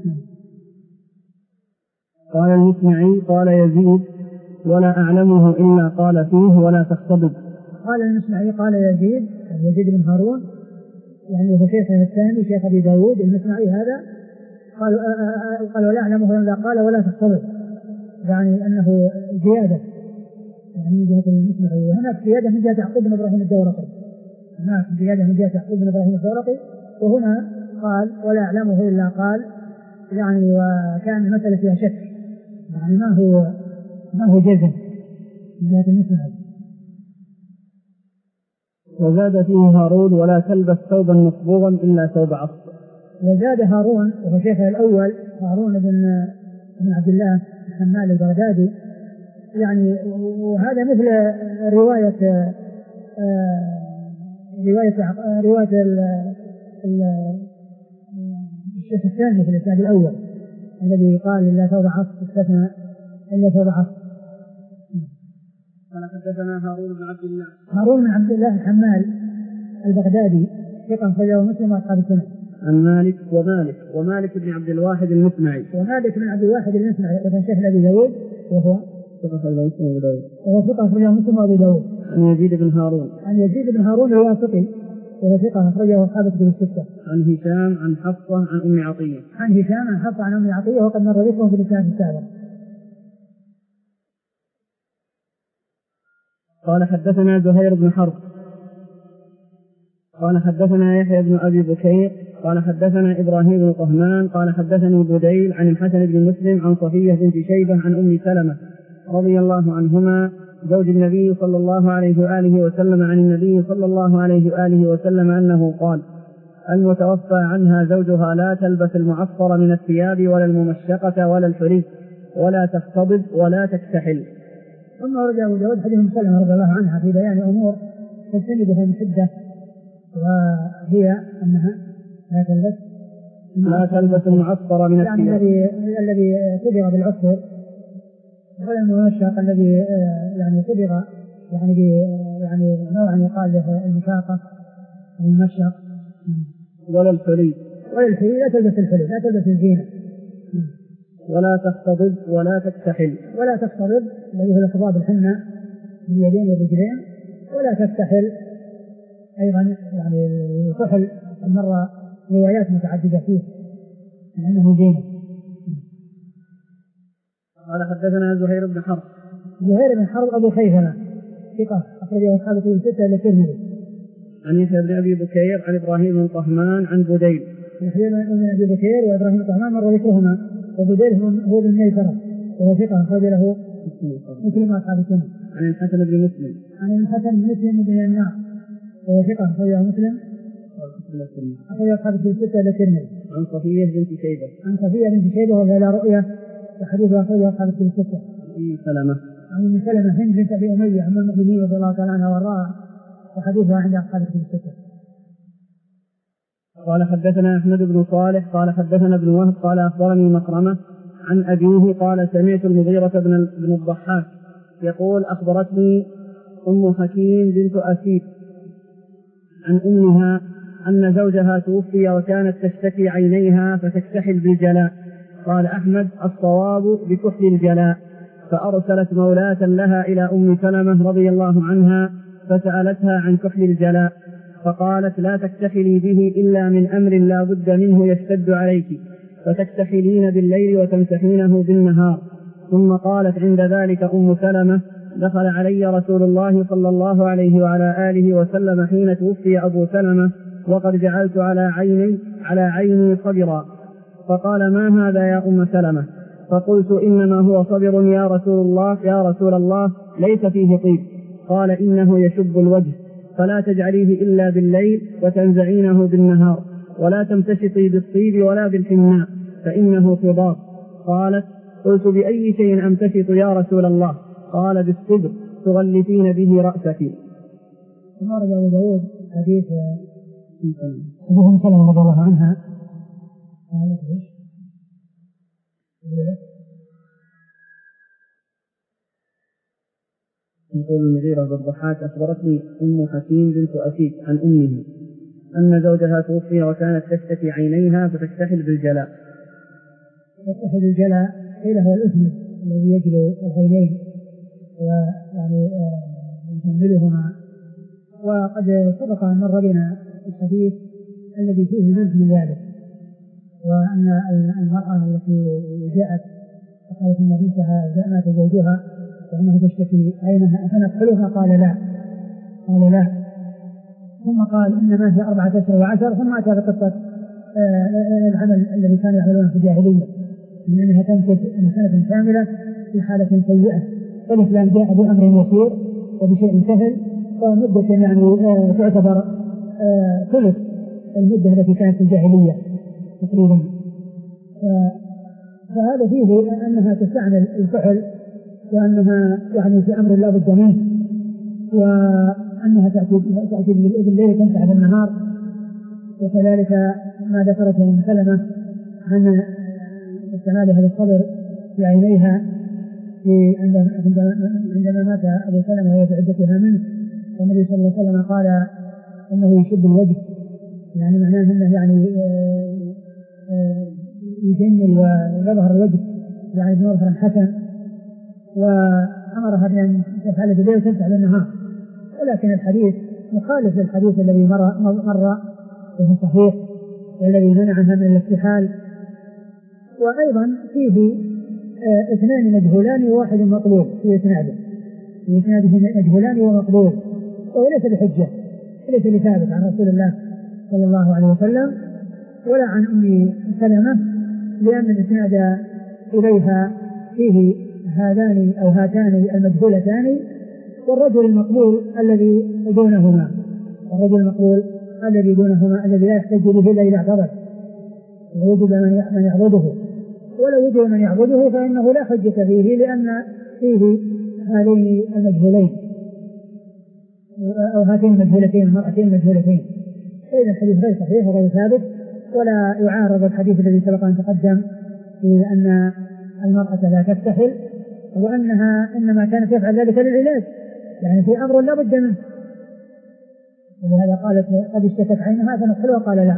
قال المسمعي قال يزيد ولا أعلمه إلا قال فيه ولا تختلط. قال المسمعي قال يزيد يزيد بن هارون يعني هو شيخه الثاني شيخ أبي داود. المسمعي هذا قال قال ولا أعلمه إلا قال ولا تختلط، يعني أنه زيادة يعني من جهة المسمعي. وهناك زيادة من جهة يعقوب بن إبراهيم الدورقي، هناك زيادة من جهة يعقوب بن إبراهيم الدورقي، وهنا قال ولا أعلمه إلا قال يعني وكان المسألة فيها شك، يعني ما هو ما هو جزم من جهة المسمعي. وزاد فيه هارون ولا تلبس ثوبا مصبوغا إلا ثوب عصر. وزاد هارون وهو شيخه الأول هارون بن بن عبد الله الحمال البغدادي، يعني وهذا مثل رواية آه رواية رواية الشيخ الثاني في الإسناد الأول الذي قال إلا ثوب عصر استثنى إلا ثوب عصر. قال حدثنا هارون بن عبد الله هارون بن عبد الله الحمال البغدادي ثقة أخرجه مسلم وأصحاب السنن. عن مالك ومالك ومالك بن عبد الواحد المسمعي ومالك بن عبد الواحد المسمعي وكان شيخ أبي داود وهو ثقة أخرجه مسلم وأبو داود وهو ثقة أخرجه مسلم وأبو داود. عن يزيد بن هارون عن يزيد بن هارون الواسطي وهو ثقة أخرجه أصحاب الكتب الستة. عن هشام عن حفصة عن أم عطية عن هشام عن حفصة عن أم عطية وقد مر ذكره في الإسناد السابق. قال حدثنا زهير بن حرب قال حدثنا يحيى بن أبي بكير قال حدثنا إبراهيم بن طهمان قال حدثني بديل عن الحسن بن مسلم عن صفية بنت شيبة عن أم سلمة رضي الله عنهما زوج النبي صلى الله عليه وآله وسلم عن النبي صلى الله عليه وآله وسلم أنه قال المتوفى عنها زوجها لا تلبس المعصر من الثياب ولا الممشقة ولا الحري ولا تختضب ولا تكتحل. ثم ورد أبو داود حديث أم سلمة رضي الله عنها في بيان أمور تجتنبها من حدة، وهي أنها لا تلبس لا تلبس المعصر من الثياب يعني الذي الذي صبغ بالعصر ولا الممشق الذي يعني صبغ يعني ب يعني نوعا يقال له المشاقة الممشق ولا الحلي ولا الحلي لا تلبس الحلي لا تلبس الزينة ولا تختضب ولا تكتحل ولا تختضب الذي هو الاختضاب الحنة باليدين والرجلين ولا تكتحل أيضا يعني الكحل مر روايات متعددة فيه لأنه زينة. قال حدثنا زهير بن حرب زهير بن حرب أبو خيثمة ثقة أخرجه أصحاب الكتب الستة إلا الترمذي. عن يحيى بن أبي بكير عن إبراهيم بن طهمان عن بديل. يحيى بن أبي بكير وإبراهيم بن طهمان مر ذكرهما، وبديل هو بن ميسرة وهو ثقة أخرج له مسلم وأصحاب السنن. عن الحسن بن مسلم عن الحسن بن مسلم بن النار وهو ثقة أخرجه مسلم أخرج أصحاب الكتب الستة إلا الترمذي. عن صفية بنت شيبة عن صفية بنت شيبة وهي لا رؤية وحديث أخرجه أصحاب الكتب الستة. عن سلمة عن ام سلمة هند بنت ابي اميه عن المؤمنين رضي الله تعالى عنها وارضاها وحديثها عند اصحاب الكتب الستة. قال حدثنا احمد بن صالح قال حدثنا ابن وهب قال اخبرني مكرمة عن ابيه قال سمعت المغيرة بن الضحاك يقول اخبرتني ام حكيم بنت اسيد عن امها ان زوجها توفي وكانت تشتكي عينيها فتكتحل بالجلاء. قال احمد الصواب بكحل الجلاء. فأرسلت مولاة لها إلى أم سلمة رضي الله عنها فسألتها عن كحل الجلاء فقالت لا تكتحلي به إلا من أمر لا بد منه يشتد عليك فتكتحلين بالليل وتمسحينه بالنهار. ثم قالت عند ذلك أم سلمة دخل علي رسول الله صلى الله عليه وعلى آله وسلم حين توفي أبو سلمة وقد جعلت على عيني على عيني صبرا فقال ما هذا يا أم سلمة؟ فقلت إنما هو صبر يا رسول الله يا رسول الله ليس فيه طيب. قال إنه يشب الوجه فلا تجعليه إلا بالليل وتنزعينه بالنهار ولا تمتشطي بالطيب ولا بالحناء فإنه خضاب. قالت قلت بأي شيء أمتشط يا رسول الله؟ قال بالصدر تغلفين به رأسك. ورد أبو داود حديث أم سلمة رضي الله عنها قالت ايش؟ يقول المغيرة بن الضحاك أخبرتني أم حكيم بنت أسيد عن أمه أن زوجها توفي وكانت تشتكي عينيها فتكتحل بالجلاء. تكتحل بالجلاء قيل هو الإثم الذي يجلو العينين ويعني يجملهما. وقد سبق أن مر بنا الحديث الذي فيه منه من ذلك، وأن المرأة التي جاءت فقالت إن بنتها مات زوجها وأنها تشتكي عينها فنكحلها قال لا قال لا ثم قال إنما هي أربعة أشهر وعشر. ثم أتى بقصة العمل الذي كانوا يعملونه في الجاهلية من أنها تمكث سنة كاملة في حالة سيئة. فالإسلام جاء بأمر يسير وبشيء سهل ومدة يعني تعتبر ثلث المدة التي كانت في الجاهلية تقريبا. فهذا فيه أنها تستعمل الفعل وأنها يعني في أمر لا بد منه، وأنها تأتي بالليل تمسح بالنهار. وكذلك ما ذكرته ابن سلمة عن استعمالها للصبر في عينيها في عندما مات أبو سلمة وهي في عدتها منه، والنبي صلى الله عليه وسلم قال إنه يشد الوجه، يعني معناه أنه يعني يجمل ويظهر الوجه يعني بمظهر حسن، وأمرها بأن تفعل بالليل وتمسح بالنهار. ولكن الحديث مخالف للحديث الذي مر مر وهو صحيح والذي منع عنها من الاكتحال. وأيضا فيه آه اثنان مجهولان وواحد مطلوب في إسناده في إسناده مجهولان ومطلوب، وهو ليس بحجة، ليس بثابت عن رسول الله صلى الله عليه وسلم ولا عن أم سلمة، لأن الإسناد إليها فيه هذان أو هاتان المجهولتان والرجل المقبول الذي دونهما الرجل المقبول الذي دونهما الذي لا يحتج به إلا إذا اعتذر ووجد من يعبده، ولو وجد من يعبده فإنه لا حجة فيه لأن فيه هذين المجهولين أو هاتين المجهولتين المرأتين المجهولتين. فإذا الحديث غير صحيح وغير ثابت ولا يعارض الحديث الذي سبق أن تقدم في أن المرأة لا تكتحل وأنها إنما كانت تفعل ذلك للعلاج، يعني في أمر لا بد منه. ولهذا قالت قد اشتكت عينها فنكحلها قال لا.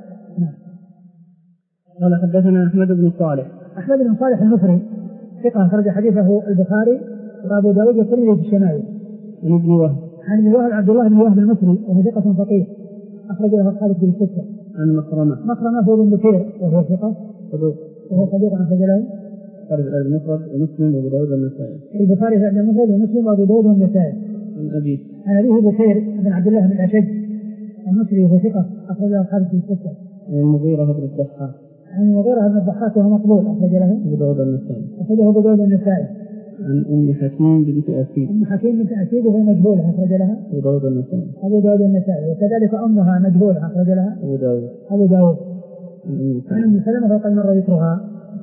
قال حدثنا أحمد بن صالح أحمد بن صالح المصري ثقة أخرج حديثه البخاري وأبو داود والترمذي في الشمائل. عن ابن وهب عن ابن وهب عبد الله بن وهب المصري وهو ثقة فقيه أخرج له الخالد بن الستة. عن مخرمة مخرمة هو بن بكير وهو ثقة صدوق وهو صديق عن فجله خرج المفرد ومسلم وأبو داود والنسائي. البخاري في المفرد ومسلم وأبو داود والنسائي. عن أبي عن أبيه بكير بن عبد الله بن الأشج المصري وهو ثقة أخرج له الخالد بن الستة. عن المغيرة بن الضحاك عن المغيرة بن الضحاك وهو مقبول أخرج له أبو داود والنسائي. أخرجه أبو داود والنسائي. عن أم حكيم بنت أسيد أم حكيم بنت أسيد وهي مجهولة أخرج لها أبو داود والنسائي. أبو داود والنسائي. وكذلك أمها مجهولة أخرج لها أبو داود أبو داود. عن أم سلمة فقد مر ذكرها.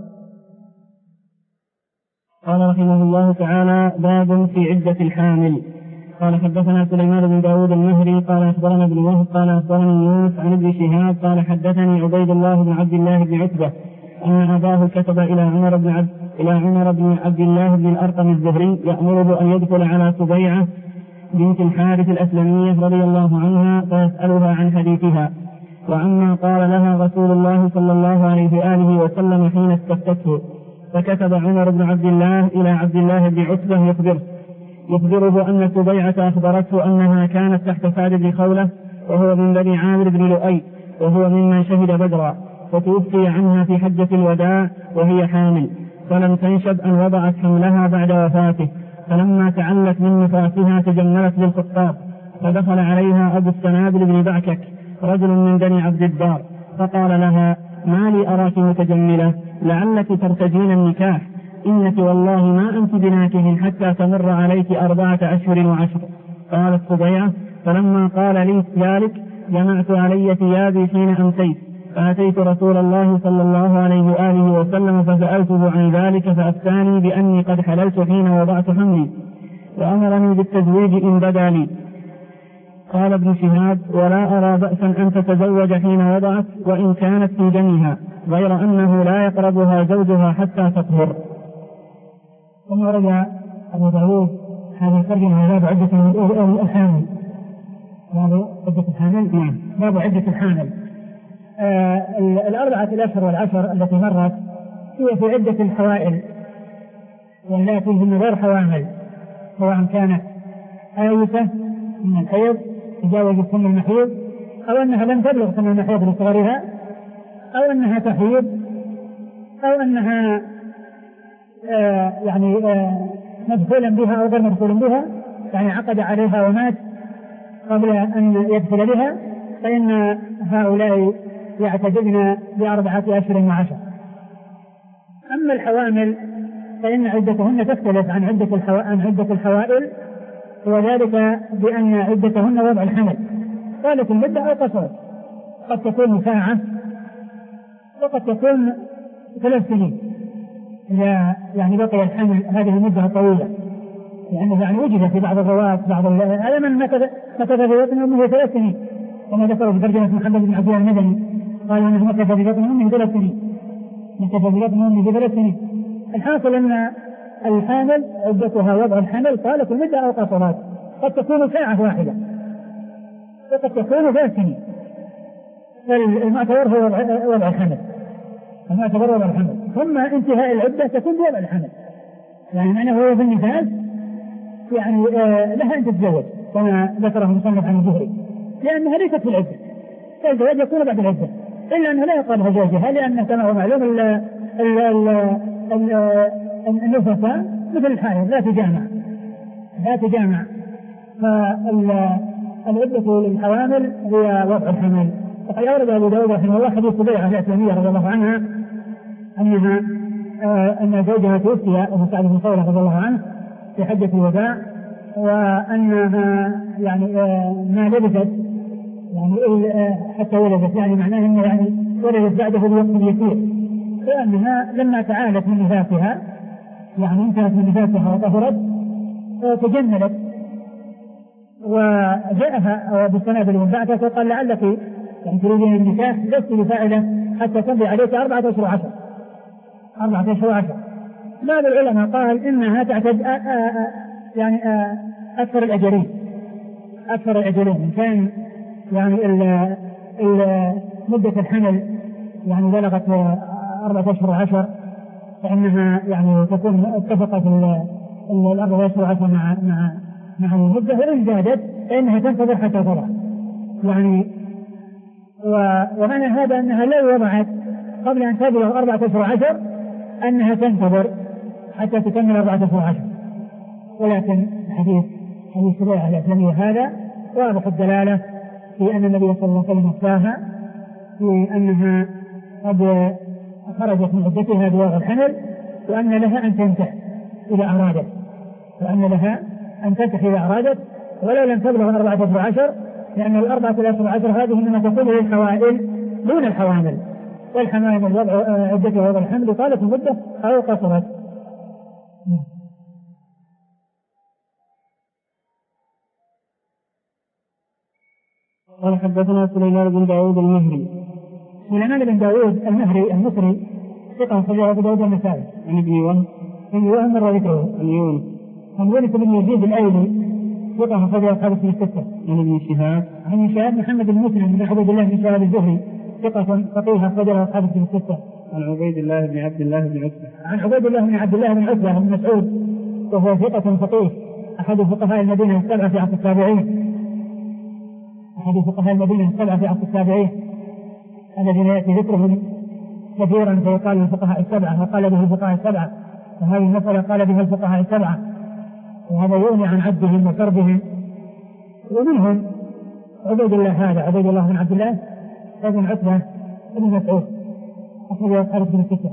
قال رحمه الله تعالى باب في عدة الحامل. قال حدثنا سليمان بن داود المهري قال أخبرنا ابن وهب قال أخبرني يونس عن ابن شهاب قال حدثني عبيد الله بن عبد الله بن عتبة أن أباه كتب إلى عمر بن عبد إلى عمر بن عبد الله بن الأرقم الزهري يأمره أن يدخل على سبيعة بنت الحارث الأسلمية رضي الله عنها فيسألها عن حديثها وعما قال لها رسول الله صلى الله عليه وآله وسلم حين استفتته. فكتب عمر بن عبد الله إلى عبد الله بن عتبة يخبره يخبره أن سبيعة أخبرته أنها كانت تحت سعد بن خولة وهو من بني عامر بن لؤي وهو ممن شهد بدرا، فتوفي عنها في حجة الوداع وهي حامل، فلم تنشب أن وضعت حملها بعد وفاته، فلما تعلت من نفاسها تجملت بالخطاب، فدخل عليها أبو السنابل بن بعكك رجل من بني عبد الدار فقال لها ما لي أراك متجملة لعلك ترتجين النكاح، إنك والله ما أنت بناكه حتى تمر عليك أربعة أشهر وعشر. قالت سبيعة فلما قال لي ذلك جمعت علي ثيابي حين أمسيت فأتيت رسول الله صلى الله عليه وآله وسلم فسألته عن ذلك فأفتاني بأني قد حللت حين وضعت حملي وأمرني بالتزويج إن بدا لي. قال ابن شهاب: ولا أرى بأسا أن تتزوج حين وضعت وإن كانت في دمها، غير أنه لا يقربها زوجها حتى تطهر. ثم رجع أبو داود هذا الترجمة باب عدة الحامل. باب عدة الحامل. نعم. باب عدة الحامل. آه الأربعة الأشهر والعشر التي مرت هي في عدة الحوائل والتي هن غير حوامل، سواء كانت آيسة من الحيض تجاوز سن المحيض، أو أنها لم تبلغ سن المحيض لصغرها، أو أنها تحيض، أو أنها آه يعني آه مدخولا بها أو غير مدخول بها، يعني عقد عليها ومات قبل أن يدخل بها، فإن هؤلاء يعتددن بأربعة أشهر وعشر. أما الحوامل فإن عدتهن تختلف عن عدة الحو... عن عدة الحوائل، وذلك بأن عدتهن وضع الحمل، قالت المدة أو قصرت، قد تكون ساعة وقد تكون ثلاث سنين إذا يعني بقي الحمل هذه المدة الطويلة، لأنه يعني وجد في بعض الرواة بعض هذا من مكث في بطن أمه ثلاث سنين، كما ذكر في ترجمة محمد بن عبد الله المدني قال أنه مكث في بطن أمه ثلاث سنين مكث في بطن أمه ثلاث سنين. الحاصل أن الحامل عدتها وضع الحمل قالت المدة أو قصرت، قد تكون ساعة واحدة وقد تكون ثلاث سنين. فالمعتبر هو وضع الحمل المعتبر وضع الحمل ثم انتهاء العدة تكون بوضع الحمل، يعني معناه هو في النفاس يعني آه لها أن تتزوج كما ذكره المصنف عن الزهري، لأنها ليست في العدة، فالزواج يكون بعد العدة، إلا أنه لا يقالها زوجها، لأن كما هو معلوم ال ال ال النفساء مثل الحائض لا تجامع لا تجامع فالعدة للحوامل هي وضع الحمل. وقد أورد أبو داود رحمه الله حديث سبيعة الأسلمية رضي الله عنها أنها آه أن زوجها توفي أبو سعد بن خولة رضي الله عنه في حجة الوداع، وأنها يعني آه ما لبثت يعني آه حتى ولدت، يعني معناه أنه يعني ولدت بعده بوقت يسير، فأنها لما تعالت من نفاسها يعني انتهت من نفاسها وطهرت تجملت، وجاءها بالسنابل والبعثة وقال لعلك يعني تريدين النكاح لست بفاعلة حتى تمضي عليك أربعة أشهر وعشر أربعة أشهر وعشر. بعض العلماء قال إنها تعتد آآ آآ يعني آآ أكثر الأجلين أكثر الأجلين إن كان يعني ال ال مدة الحمل يعني بلغت أربعة أشهر وعشر، فإنها يعني تكون اتفقت الأربعة أشهر وعشر مع مع مع المدة، وإن زادت فإنها تنتظر حتى تضع يعني. ومعنى هذا أنها لو وضعت قبل أن تبلغ أربعة أشهر وعشر أنها تنتظر حتى تكمل أربعة أشهر وعشر. ولكن حديث حديث سبيعة الأسلمية هذا واضح الدلالة في أن النبي صلى الله عليه وسلم أفتاها في أنها قد خرجت من عدتها بوضع الحمل، وأن لها أن تنكح إذا أرادت وأن لها أن تنكح إذا أرادت ولو لم تبلغ أربعة أشهر وعشر، لأن الأربعة أشهر وعشر هذه إنما تكون للحوائل دون الحوامل، والحمامل وضع عدتها وضع الحمل قالت المدة أو قصرت. قال حدثنا سليمان بن داود المهري. سليمان بن داود المهري المصري ثقة خرجه أبو داود النسائي. عن ابن وهب ابن وهب مرة ذكره. عن يونس عن يونس بن يزيد الأيلي ثقة خرجه أصحاب الكتب الستة. عن ابن شهاب عن شهاب محمد بن مسلم بن عبد الله بن شهاب الزهري ثقة فقيه خرجه أصحاب الكتب الستة. عن عبيد الله بن عبد الله بن عتبة عن عبيد الله بن عبد الله بن عتبة بن مسعود وهو ثقة فقيه أحد فقهاء المدينة السبعة في عصر التابعين أحد فقهاء المدينة السبعة في عصر التابعين الذين يأتي ذكرهم كثيرا فيقال الفقهاء السبعة وقال به الفقهاء السبعة، وهذه المسألة قال بها الفقهاء السبعة، وهذا يغني عن عدهم وكربهم. ومنهم عبيد الله هذا عبيد الله بن عبد الله بن عتبة بن مسعود أخرج أصحاب الكتب الستة.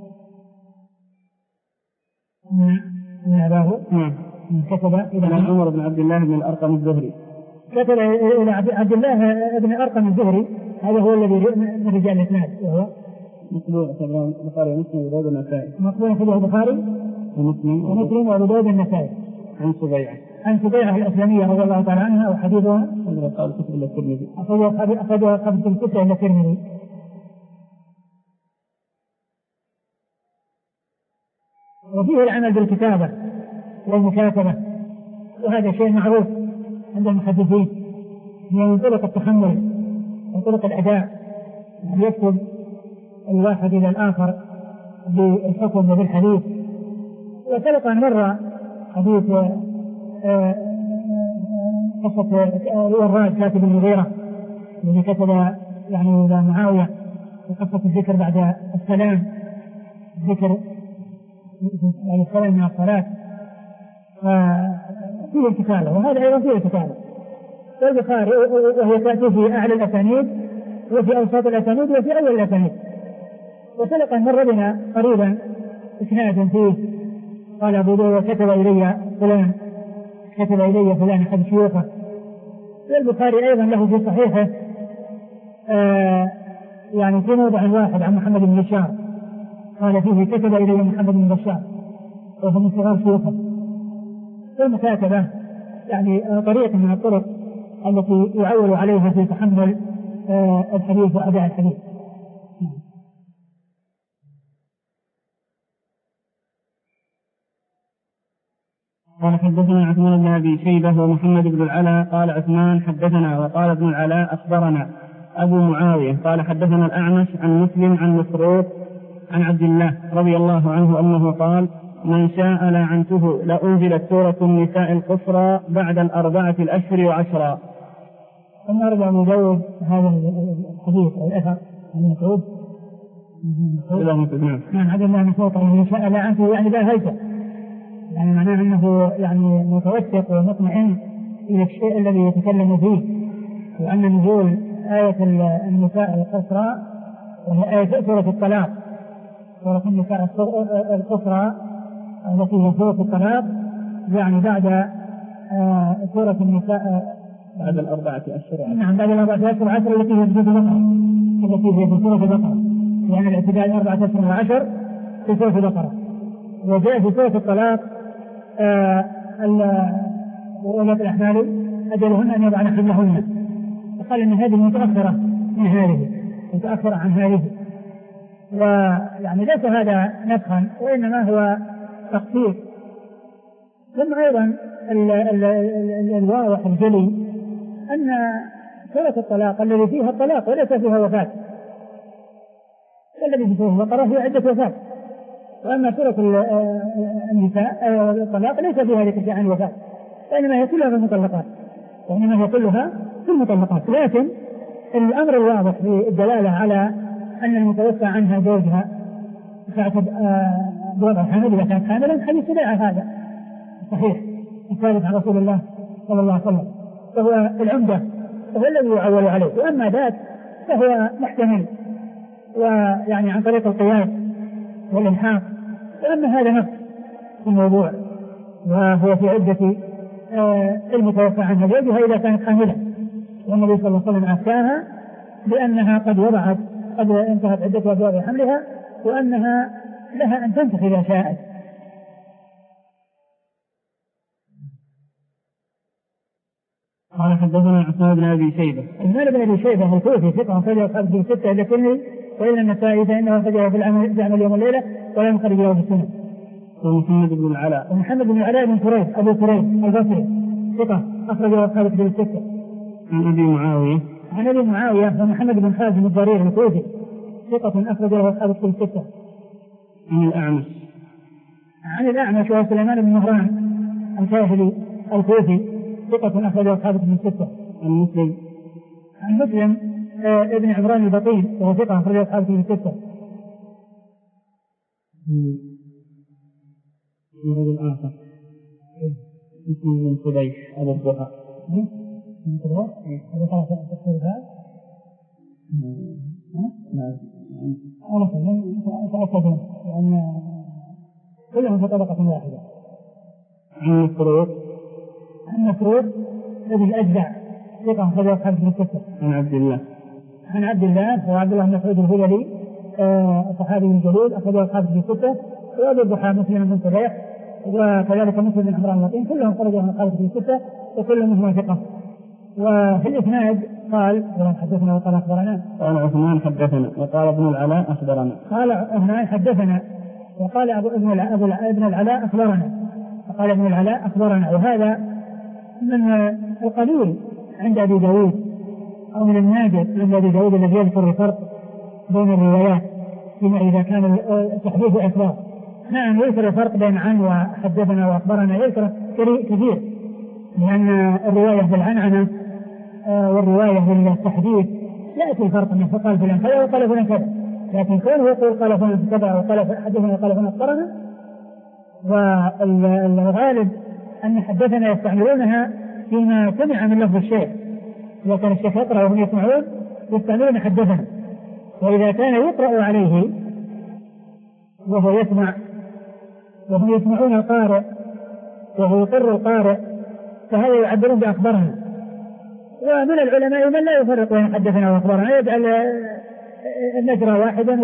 من أباه كتب إلى عمر بن عبد الله بن الأرقم الزهري كتب إلى عبد الله بن الأرقم الزهري هذا هو الذي من رجال الإسناد وهو مقبول في البخاري ومسلم وأبو داود النسائي. مقبول في البخاري ومسلم ومسلم وأبو داود النسائي. عن سبيعة عن سبيعة الأسلمية رضي الله تعالى عنها وحديثها أخرجه أصحاب الكتب إلا الترمذي. أخرجه أصحاب الكتب إلا الترمذي. وفيه العمل بالكتابة والمكاتبة، وهذا شيء معروف عند المحدثين، هي من طرق التحمل وطرق الأداء، أن يكتب الواحد إلى الآخر بالحكم وبالحديث. وسبق أن مر حديث قصة الوراج كاتب المغيرة الذي كتب يعني إلى معاوية وقصة الذكر بعد السلام، ذكر يعني السلام من الصلاة، ففيه الكتابة، وهذا أيضا فيه الكتابة. والبخاري وهي تأتي في أعلى الأسانيد وفي أوسط الأسانيد وفي أول الأسانيد. وسبق أن مر بنا قريبا إسناد فيه قال أبو داود كتب إلي فلان كتب إلي فلان أحد شيوخه. والبخاري أيضا له في صحيحه آه يعني في موضع واحد عن محمد بن بشار قال فيه كتب إلي محمد بن بشار وهو من صغار شيوخه. والمكاتبة يعني طريقة من الطرق التي يعول عليها في تحمل آه الحديث وأداء الحديث. قال حدثنا عثمان بن أبي شيبة ومحمد بن العلاء قال عثمان حدثنا وقال ابن العلاء أخبرنا أبو معاوية قال حدثنا الأعمش عن مسلم عن مسروق عن عبد الله رضي الله عنه أنه قال من شاء لعنته لأنزلت سورة النساء القصرى بعد الأربعة الأشهر وعشرا. ثم أرجع أبو داود هذا الحديث أو الأثر عن مسعود نعم عبد الله مسعود من شاء لعنته يعني لا هيث، يعني معناه أنه يعني متوثق ومطمئن إلى الشيء الذي يتكلم فيه، وأن نزول آية النساء القصرى وهي آية سورة الطلاق، سورة النساء القصرى التي هي سورة الطلاق يعني بعد آه سورة النساء بعد الأربعة أشهر. نعم بعد الأربعة أشهر عشر التي هي في سورة البقرة، التي هي في سورة البقرة، يعني الاعتداء الأربعة أشهر وعشر في سورة البقرة. وجاء في سورة الطلاق وولاة الأحمال أجلهن أن يضعن حملهن، وقال أن هذه متأخرة من هذه متأخرة عن هذه، ويعني ليس هذا نفخا وإنما هو تخفيف. ثم أيضا الواضح الجلي أن سورة الطلاق الذي فيها الطلاق وليس فيها وفاة، والذي فيها البقرة هي عدة وفاة، وأما سورة النساء الطلاق ليس فيها ذكر عن الوفاة، وإنما هي كلها في المطلقات، وإنما هي كلها في المطلقات. لكن الأمر الواضح في الدلالة على أن المتوفى عنها زوجها ساعة بوضع حمل إذا كانت حاملا حديث سبيعة هذا صحيح الثابت عن رسول الله صلى الله عليه وسلم، فهو العمدة وهو الذي يعول عليه. وأما ذاك فهو محتمل ويعني عن طريق القياس والإلحاق. وأما هذا نفس الموضوع وهو في عدة آه المتوفى عنها زوجها إذا كانت حاملة، والنبي صلى الله عليه وسلم أفتاها بأنها قد وضعت قد انتهت عدتها بوضع حملها، وأنها لها أن تنتخ إذا شاءت. قال حدثنا عثمان بن أبي شيبة. عثمان بن أبي شيبة الكوفي ثقة أخرجه أصحاب في ستة إلا الترمذي وإلا النسائي فإنه أخرجه في العمل يوم الليلة ولا يخرج له في السنة. ومحمد بن العلاء. ومحمد بن العلاء بن كريب أبو كريب البصري ثقة أخرجه أصحاب في الستة. عن أبي معاوية. عن أبي معاوية ومحمد بن خازم الضرير الكوفي ثقة أخرجه أصحاب في الستة. عن الأعمش. عن الأعمش وهو سليمان بن مهران الكاهلي الكوفي ثقة أخرجه أصحاب في الستة. عن مسلم. عن مسلم آه ابن عمران البطين وهو ثقة أخرجه أصحاب في الستة. من رجل آخر اسمه بن صبيح أبو الضحى. من صبيح؟ هذا خلاص تفسير هذا؟ نعم. أنا أتأكد لأن كلهم في طبقة واحدة. عن مسروق. عن مسروق ابن الأجدع ثقة أخرجه أصحاب في الستة. عن عبد الله. عن عبد الله وعبد الله بن مسعود الهذلي الصحابي الجليل أخرجه أصحاب في ستة، وأبو الضحى مسلم بن صبيح وكذلك مسلم بن عمران اللطيم كلهم خرجوا من أصحاب في ستة وكلهم موافقة. وفي الإسناد قال حدثنا وقال أخبرنا قال عثمان حدثنا وقال ابن العلاء أخبرنا قال عثمان حدثنا وقال أبو ابن ابن العلاء أخبرنا وقال ابن العلاء أخبرنا. وهذا من القليل عند أبي داود أو من النادر عند أبي داود الذي يذكر الفرق بين الروايات فيما إذا كان تحديث أسباب. نعم يذكر الفرق بين عن وحدثنا وأخبرنا يذكر كثير، لأن الرواية بالعنعنة والرواية بالتحديث يأتي الفرق أنه قال فلان كذا وقال فلان كذا، لكن كونه يقول قال فلان كذا وقال حدثنا وقال فلان أخبرنا. والغالب أن حدثنا يستعملونها فيما سمع من لفظ الشيخ، إذا كان الشيخ يقرأ وهم يسمعون يستعملون حدثنا، وإذا كان يقرأ عليه وهو يسمع وهم يسمعون القارئ وهو يقر القارئ فهذا يعبرون بأخبرنا. ومن العلماء من لا يفرق بين حدثنا وأخبرنا، يجعل النجرة واحدا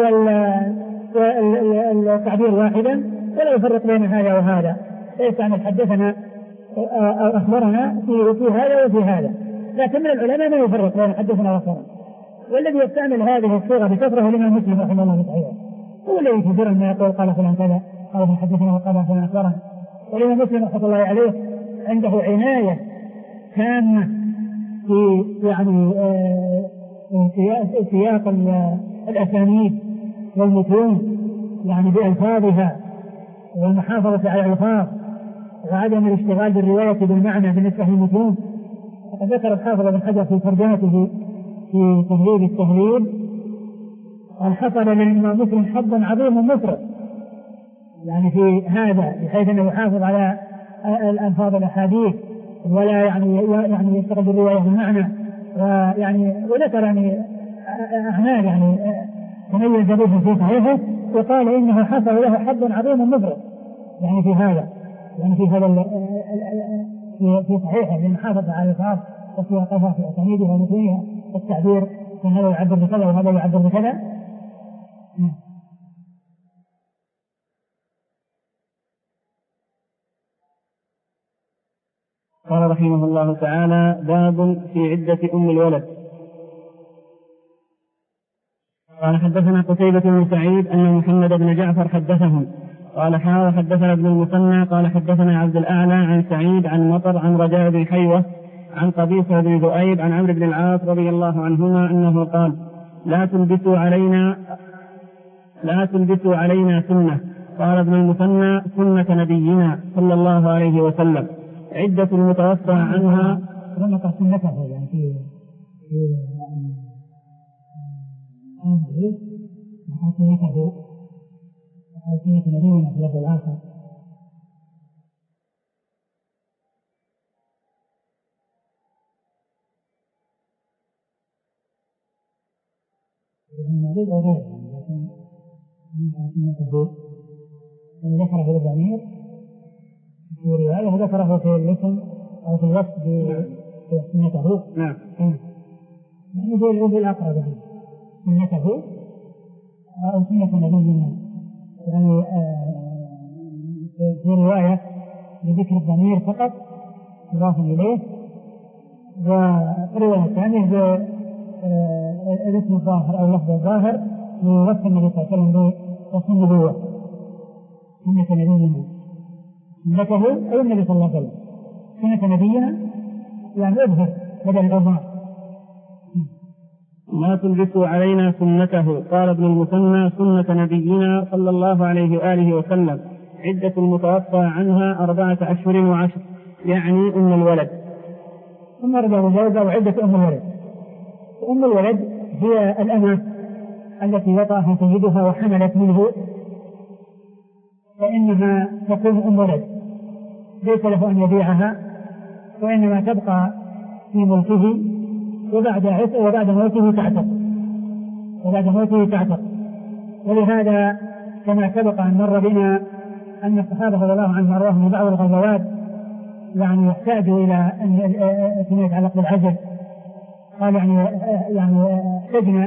والتعبير واحدا ولا يفرق بين هذا وهذا، فيستعمل حدثنا أو أخبرنا في هذا وفي هذا. لكن من العلماء من يفرق بين حدثنا وأخبرنا، والذي يستعمل هذه الصيغة بكثرة لمن مسلم رحمه الله تعالى هو الذي يكثر ما يقول قال فلان كذا قال حدثنا وقال فلان أخبرنا. ولمن مسلم رحمه الله عليه عنده عناية كامة في يعني سياق الأسانيد والمتون يعني بألفاظها والمحافظة على الألفاظ وعدم الاشتغال بالرواية بالمعنى بالنسبة للمتون. وقد ذكر الحافظ بن حجر في ترجمته في تهذيب التهذيب قال حصل للإمام مسلم حظ عظيم مفرط يعني في هذا، بحيث أنه يحافظ على الألفاظ الأحاديث ولا يعني يعني يشتغل بالرواية بالمعنى، ويعني وذكر يعني أعمال يعني تميز به في صحيحه، وقال إنه حصل له حظ عظيم مفرط يعني في هذا يعني في هذا في صحيحه للمحافظة على الألفاظ وسياقها في أسانيدها ومتونها والتعبير من هذا يعبر بكذا وهذا يعبر بكذا. قال رحمه الله تعالى باب في عدة أم الولد. قال حدثنا قتيبة بن سعيد أن محمد بن جعفر حدثهم قال حا حدثنا ابن المثنى قال حدثنا عبد الأعلى عن سعيد عن مطر عن رجاء بن حيوة عن قبيصة بن ذؤيب عن عمرو بن العاص رضي الله عنهما أنه قال لا تلبسوا علينا لا تلبسوا علينا سنة. قال ابن المثنى سنة نبينا صلى الله عليه وسلم عدة المتوفى عنها رمق سنته يعني في في أمره وحسنته وحسنة نبينا في اللفظ الآخر المريض أو غيره لكن حسنته ذكره في الضمير في رواية وذكره في الاسم أو في الوصف بسنته. نعم. يعني في الوصف الأقرب سنته أو سنة نبينا يعني في رواية بذكر الضمير فقط إضافة إليه، ورواية ثانية بالاسم الظاهر أو اللفظ الظاهر لوصف النبي صلى الله عليه وسلم بوصف النبوة سنة نبينا سنته أي النبي صلى الله عليه وسلم سنة نبينا يعني أظهر بدل الأظهار. ما تلبسوا علينا سنته. قال ابن المثنى سنة نبينا صلى الله عليه وآله وسلم عدة المتوفى عنها أربعة أشهر وعشر يعني أم الولد. ثم رجع الزوجة وعدة أم الولد. أم الولد هي الأمة التي وطأها سيدها وحملت منه فإنها تكون أم ولد ليس له أن يبيعها وإنما تبقى في ملكه وبعد عتق وبعد موته تعتق وبعد موته تعتق. ولهذا كما سبق أن مر بنا أن الصحابة رضي الله عنهم وأرواحهم بعض الغزوات يعني يحتاجوا إلى أن فيما يتعلق بالعزل قال يعني يعني استجنى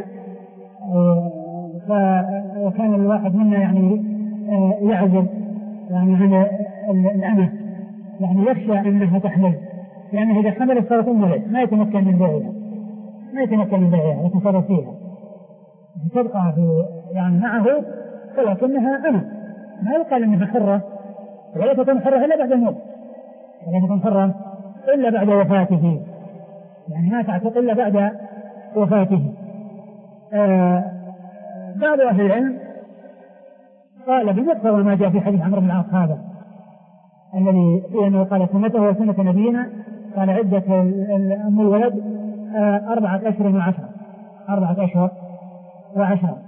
وكان الواحد منا يعني يعزل يعني عن الأمة، يعني يخشى أنها تحمل، لأنه إذا حملت صارت أمه ما يتمكن من بيعها ما يتمكن من بيعها وتصرف فيها، تبقى في يعني معه ولكنها أمة، ما يقال أنها حرة، ولا تكون حرة إلا بعد الموت، ولا تكون حرة إلا بعد وفاته، يعني ما تعتق إلا بعد وفاته. آه بعض أهل العلم قال بمقتضى ما جاء في حديث عمرو بن العاص هذا الذي فيه أنه قال سنته وسنة نبينا، قال عدة أم الولد آه أربعة أشهر وعشرة أربعة أشهر وعشرة.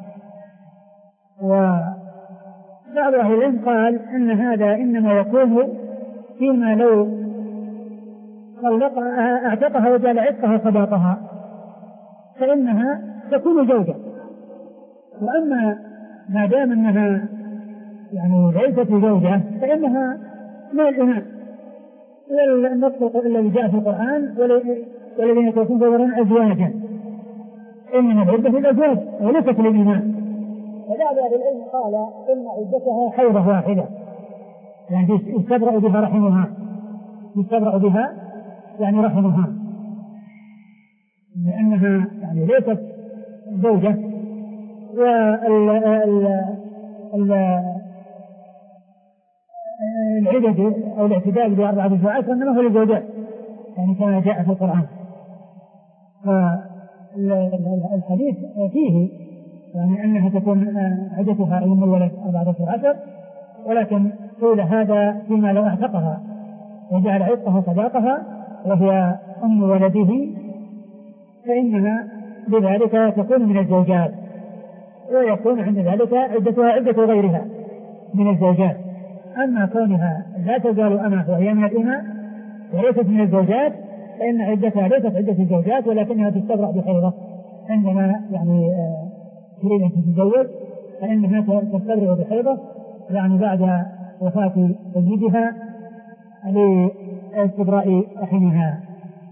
وبعض أهل العلم قال إن هذا إنما يكون فيما لو طلقها اعتقها وجعل عتقها صداقها فإنها تكون زوجة، وأما ما دام أنها يعني ليست زوجة فإنها من الإمام، والنص الذي جاء في القرآن والذين يتوفون فيذرون أزواجا إنما العدة للأزواج وليست للإمام. وبعض أهل العلم قال إن عدتها حيضة واحدة، يعني يستبرأ بها رحمها يستبرأ بها يعني رحمها، لأنها يعني ليست زوجة. والعدد أو الاعتداد بأربعة أشهر إنما هو للزوجات يعني كما جاء في القرآن. فالحديث فيه يعني أنها تكون عدتها أيام الولد أربعة أشهر، ولكن قيل هذا فيما لو اعتقها وجعل عتقها صداقها وهي أم ولده فإنها بذلك تكون من الزوجات، ويكون عند ذلك عدتها عدة غيرها من الزوجات. أما كونها لا تزال أمة وهي من الإماء وليست من الزوجات فإن عدتها ليست عدة الزوجات، ولكنها تستبرأ بحيضة عندما يعني تريد أن تتزوج فإنها تستبرأ بحيضة يعني بعد وفاة سيدها لاستبراء رحمها.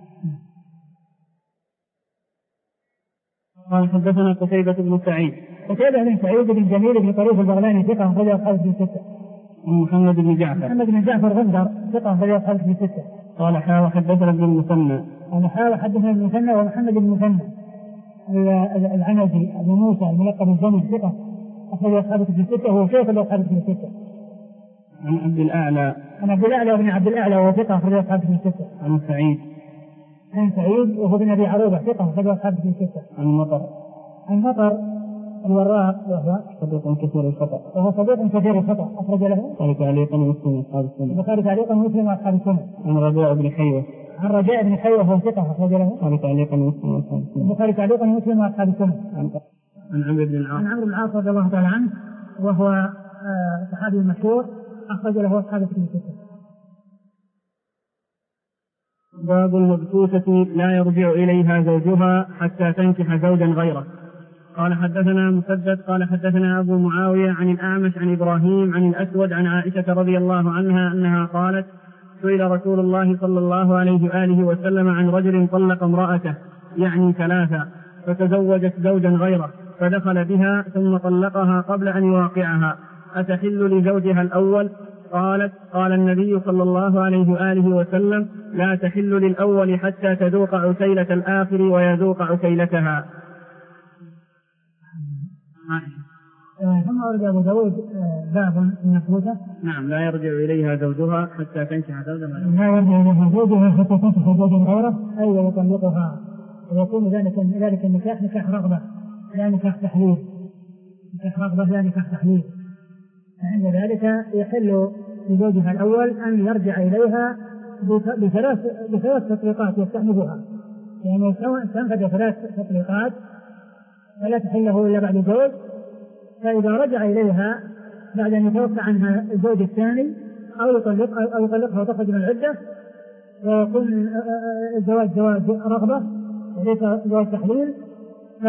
قال حدثنا قتيبة بن سعيد قتيبة بن سعيد بن جميل بن طريف البغلاني ثقة أخرجه أصحاب في ستة. محمد بن جعفر محمد بن جعفر غندر ثقة أخرجه أصحاب في ستة. قال حا وحدثنا ابن المثنى قال حا وحدثنا ابن المثنى ومحمد بن المثنى العنزي أبو موسى الملقب بالزمن ثقة أخرجه أصحاب في ستة وهو شيخ أصحاب في ستة. عن عبد الأعلى عن عبد الأعلى وابن عبد الأعلى وهو ثقة أخرجه أصحاب في ستة. عن سعيد عن سعيد وهو بن أبي عروبة ثقة أخرجه أصحاب في ستة. عن مطر عن مطر الوراق وهو صديق كثير الخطأ وهو صديق كثير الخطأ أخرج له البخاري تعليقا ومسلم وأصحاب السنة البخاري تعليقا ومسلم وأصحاب السنة. عن رجاء بن حيوة عن رجاء بن حيوة وهو ثقة أخرج له البخاري تعليقا ومسلم وأصحاب السنة البخاري تعليقا ومسلم وأصحاب السنة. عن عمرو بن العاص عن عمرو بن العاص رضي الله تعالى عنه وهو صحابي مشهور أخرج له أصحاب السنة. باب المبثوثة لا يرجع إليها زوجها حتى تنكح زوجا غيره. قال حدثنا مسدد قال حدثنا أبو معاوية عن الأعمش عن إبراهيم عن الأسود عن عائشة رضي الله عنها أنها قالت سئل رسول الله صلى الله عليه وآله وسلم عن رجل طلق امرأته يعني ثلاثة فتزوجت زوجا غيره فدخل بها ثم طلقها قبل أن يواقعها أتحل لزوجها الأول؟ قالت قال النبي صلى الله عليه وآله وسلم لا تحل للأول حتى تذوق عسيلة الآخر ويذوق عسيلتها. ثم ورد أبو داود باب المثبوتة نعم لا يرجع إليها زوجها حتى تنكح زوجا غيره لا يرجع إليها زوجها حتى تنكح زوجا غيره أي يطلقها ويكون ذلك ذلك النكاح نكاح رغبة لا نكاح تحليل نكاح رغبة لا نكاح تحليل. فعند ذلك يحل لزوجها الأول أن يرجع إليها بثلاث بثلاث تطليقات يستأنفها، يعني تنفذ ثلاث تطليقات فلا تحله إلا بعد زوج. فإذا رجع إليها بعد أن يتوفى عنها الزوج الثاني أو يطلق أو يطلقها وتخرج من العدة ويكون الزواج زواج رغبة وليس زواج تحليل ف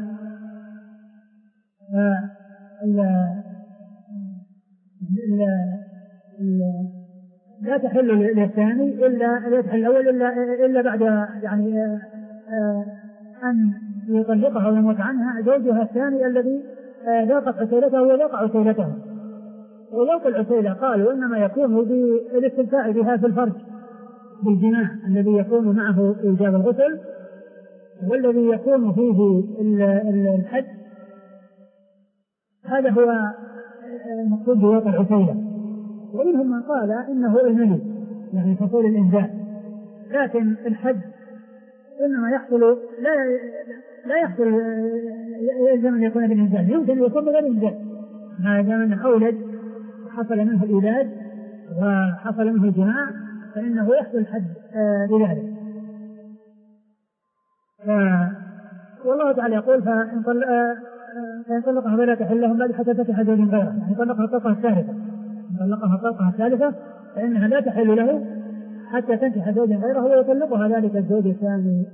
لا تحل للثاني إلا لا تحل الأول إلا إلا بعد يعني أن يطلقها ويموت عنها زوجها الثاني الذي ذاقت عسيلته وذاق عسيلته. وذوق العسيلة قالوا إنما يكون بالاستمتاع بها في الفرج بالجماع الذي يكون معه إيجاب الغسل، والذي يكون فيه الحد هذا هو المقصود بذوق العسيلة. ومنهم من قال إنه المني يعني فصول الإنزال، لكن الحد إنما يحصل لا لا يحصل يلزم أن يكون بالإنزال، يمكن أن يكون بغير إنزال ما دام أنه أولد حصل منه الإيلاد وحصل منه الجماع فإنه يحصل الحد بذلك. والله تعالى يقول فإن طلقها فلا تحل لهم بعد حتى تنكح زوج غيره، يعني طلقها الطلقة الثالثة طلقها الطلقة الثالثة فإنها لا تحل له حتى تنكح زوجا غيره ويطلقها ذلك الزوج الثاني.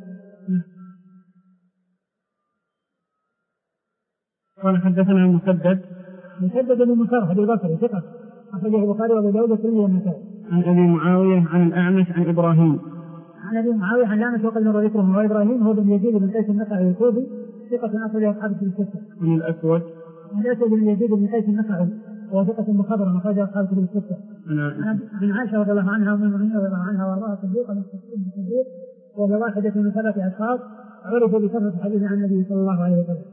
قال حدثنا مسدد مسدد بن مسرهد البصري ثقة أخرجه البخاري وأبو داود والترمذي والنسائي. عن أبي معاوية عن الأعمش عن إبراهيم عن أبي معاوية عن الأعمش وقد مر ذكره وإبراهيم هو بن يزيد بن قيس النخعي الكوفي ثقة أخرجه أصحاب الكتب الستة. من الأسود من الأسود بن يزيد بن قيس النخعي وهو ثقة مخضرم أخرجه أصحاب الكتب الستة. عن عائشة رضي الله عنها ومن المؤمنين رضي الله عنها وأرضاها صديقة من الصديق وهي واحدة من ثلاثة أشخاص عرفوا بكثرة الحديث عن النبي صلى الله عليه وسلم.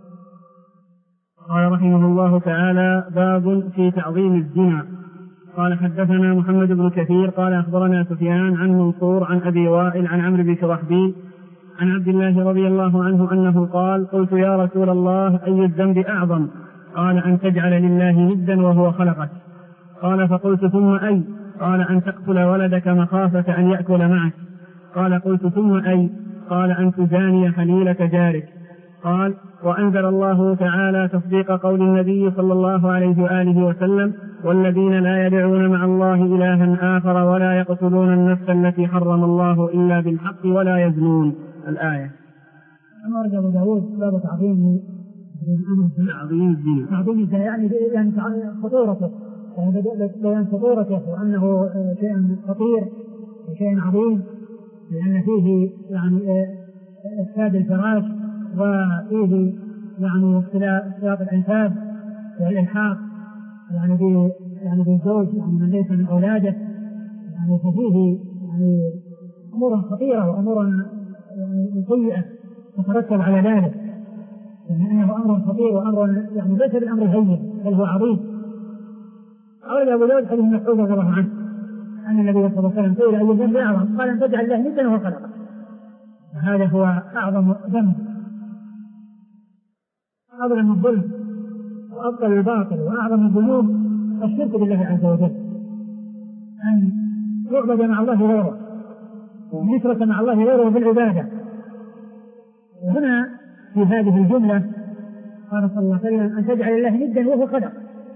قال رحمه الله تعالى باب في تعظيم الزنا. قال حدثنا محمد بن كثير قال أخبرنا سفيان عن منصور عن أبي وائل عن عمرو بن شرحبيل عن عبد الله رضي الله عنه أنه قال قلت يا رسول الله أي الذنب أعظم؟ قال أن تجعل لله ندا وهو خلقك. قال فقلت ثم أي؟ قال أن تقتل ولدك مخافة أن يأكل معك. قال قلت ثم أي؟ قال أن تزاني حليلك جارك. قال وأنزل الله تعالى تصديق قول النبي صلى الله عليه وآله وسلم والذين لا يدعون مع الله إلها آخر ولا يقتلون النفس التي حرم الله إلا بالحق ولا يزنون. الآية. أما رجع أبو داود باب تعظيم تعظيم الزنا تعظيم الزنا يعني يعني خطورته يعني بيان خطورته وأنه شيء خطير وشيء عظيم لأن فيه يعني إفساد الفراش وفيه يعني اختلاط الأنساب والإلحاق يعني ب يعني بالزوج يعني من ليس من أولاده يعني ففيه يعني أمور خطيرة وأمور يعني سيئة تترتب على ذلك لأنه أمر خطير وأمر يعني ليس بالأمر هين بل هو عظيم. قال أبو داود حديث مسعود رضي الله عنه أن النبي صلى الله عليه وسلم قيل أي ذنب أعظم؟ قال أن تجعل الله ندا وهو خلقك. هذا هو أعظم ذنب أعظم الظلم وأبطل الباطل وأعظم الذنوب الشرك بالله عز وجل أن يعبد مع الله غيره ويشرك مع الله غيره بالعبادة. وهنا في هذه الجملة قال صلى الله عليه وسلم أن تجعل الله ندا وهو خلق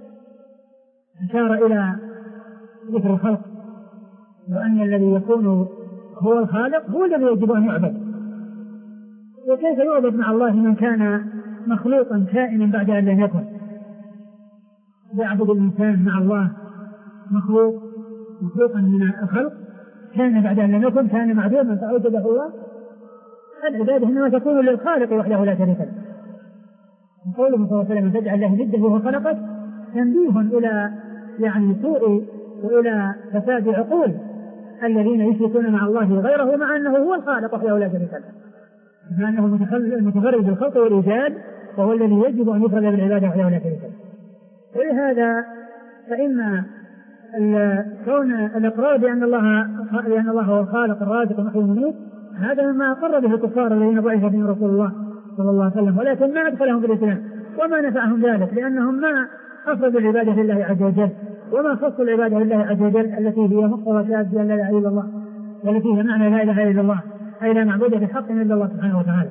أشار إلى ذكر الخلق وأن الذي يكون هو الخالق هو الذي يجب أن يعبد. وكيف يعبد مع الله من كان مخلوقا كائنا بعد أن لم يكن؟ يعبد الإنسان مع الله مخلوق مخلوقا من الخلق كان بعد أن لم يكن كان معدوما فأوجده الله. العبادة إنما تكون للخالق وحده لا شريك له. قوله صلى الله عليه وسلم تجعل له ندا وهو خلقك تنبيه إلى يعني سوء وإلى فساد عقول الذين يشركون مع الله غيره مع أنه هو الخالق وحده لا شريك له مع أنه المتفرد بالخلق والإيجاد وهو الذي يجب أن يفرد بالعبادة وحده لا شريك له. ولهذا فإن كون الإقرار بأن الله بأن الله هو الخالق الرازق المحيي المميت هذا مما أقر به الكفار الذين بعث بهم رسول الله صلى الله عليه وسلم ولكن ما أدخلهم بالإسلام وما نفعهم ذلك لأنهم ما أفردوا العبادة لله عز وجل وما خصوا العبادة لله عز وجل التي هي مقتضى شهادة أن لا إله إلا الله والتي هي معنى لا إله إلا الله أي لا معبود بحق إلا الله سبحانه وتعالى.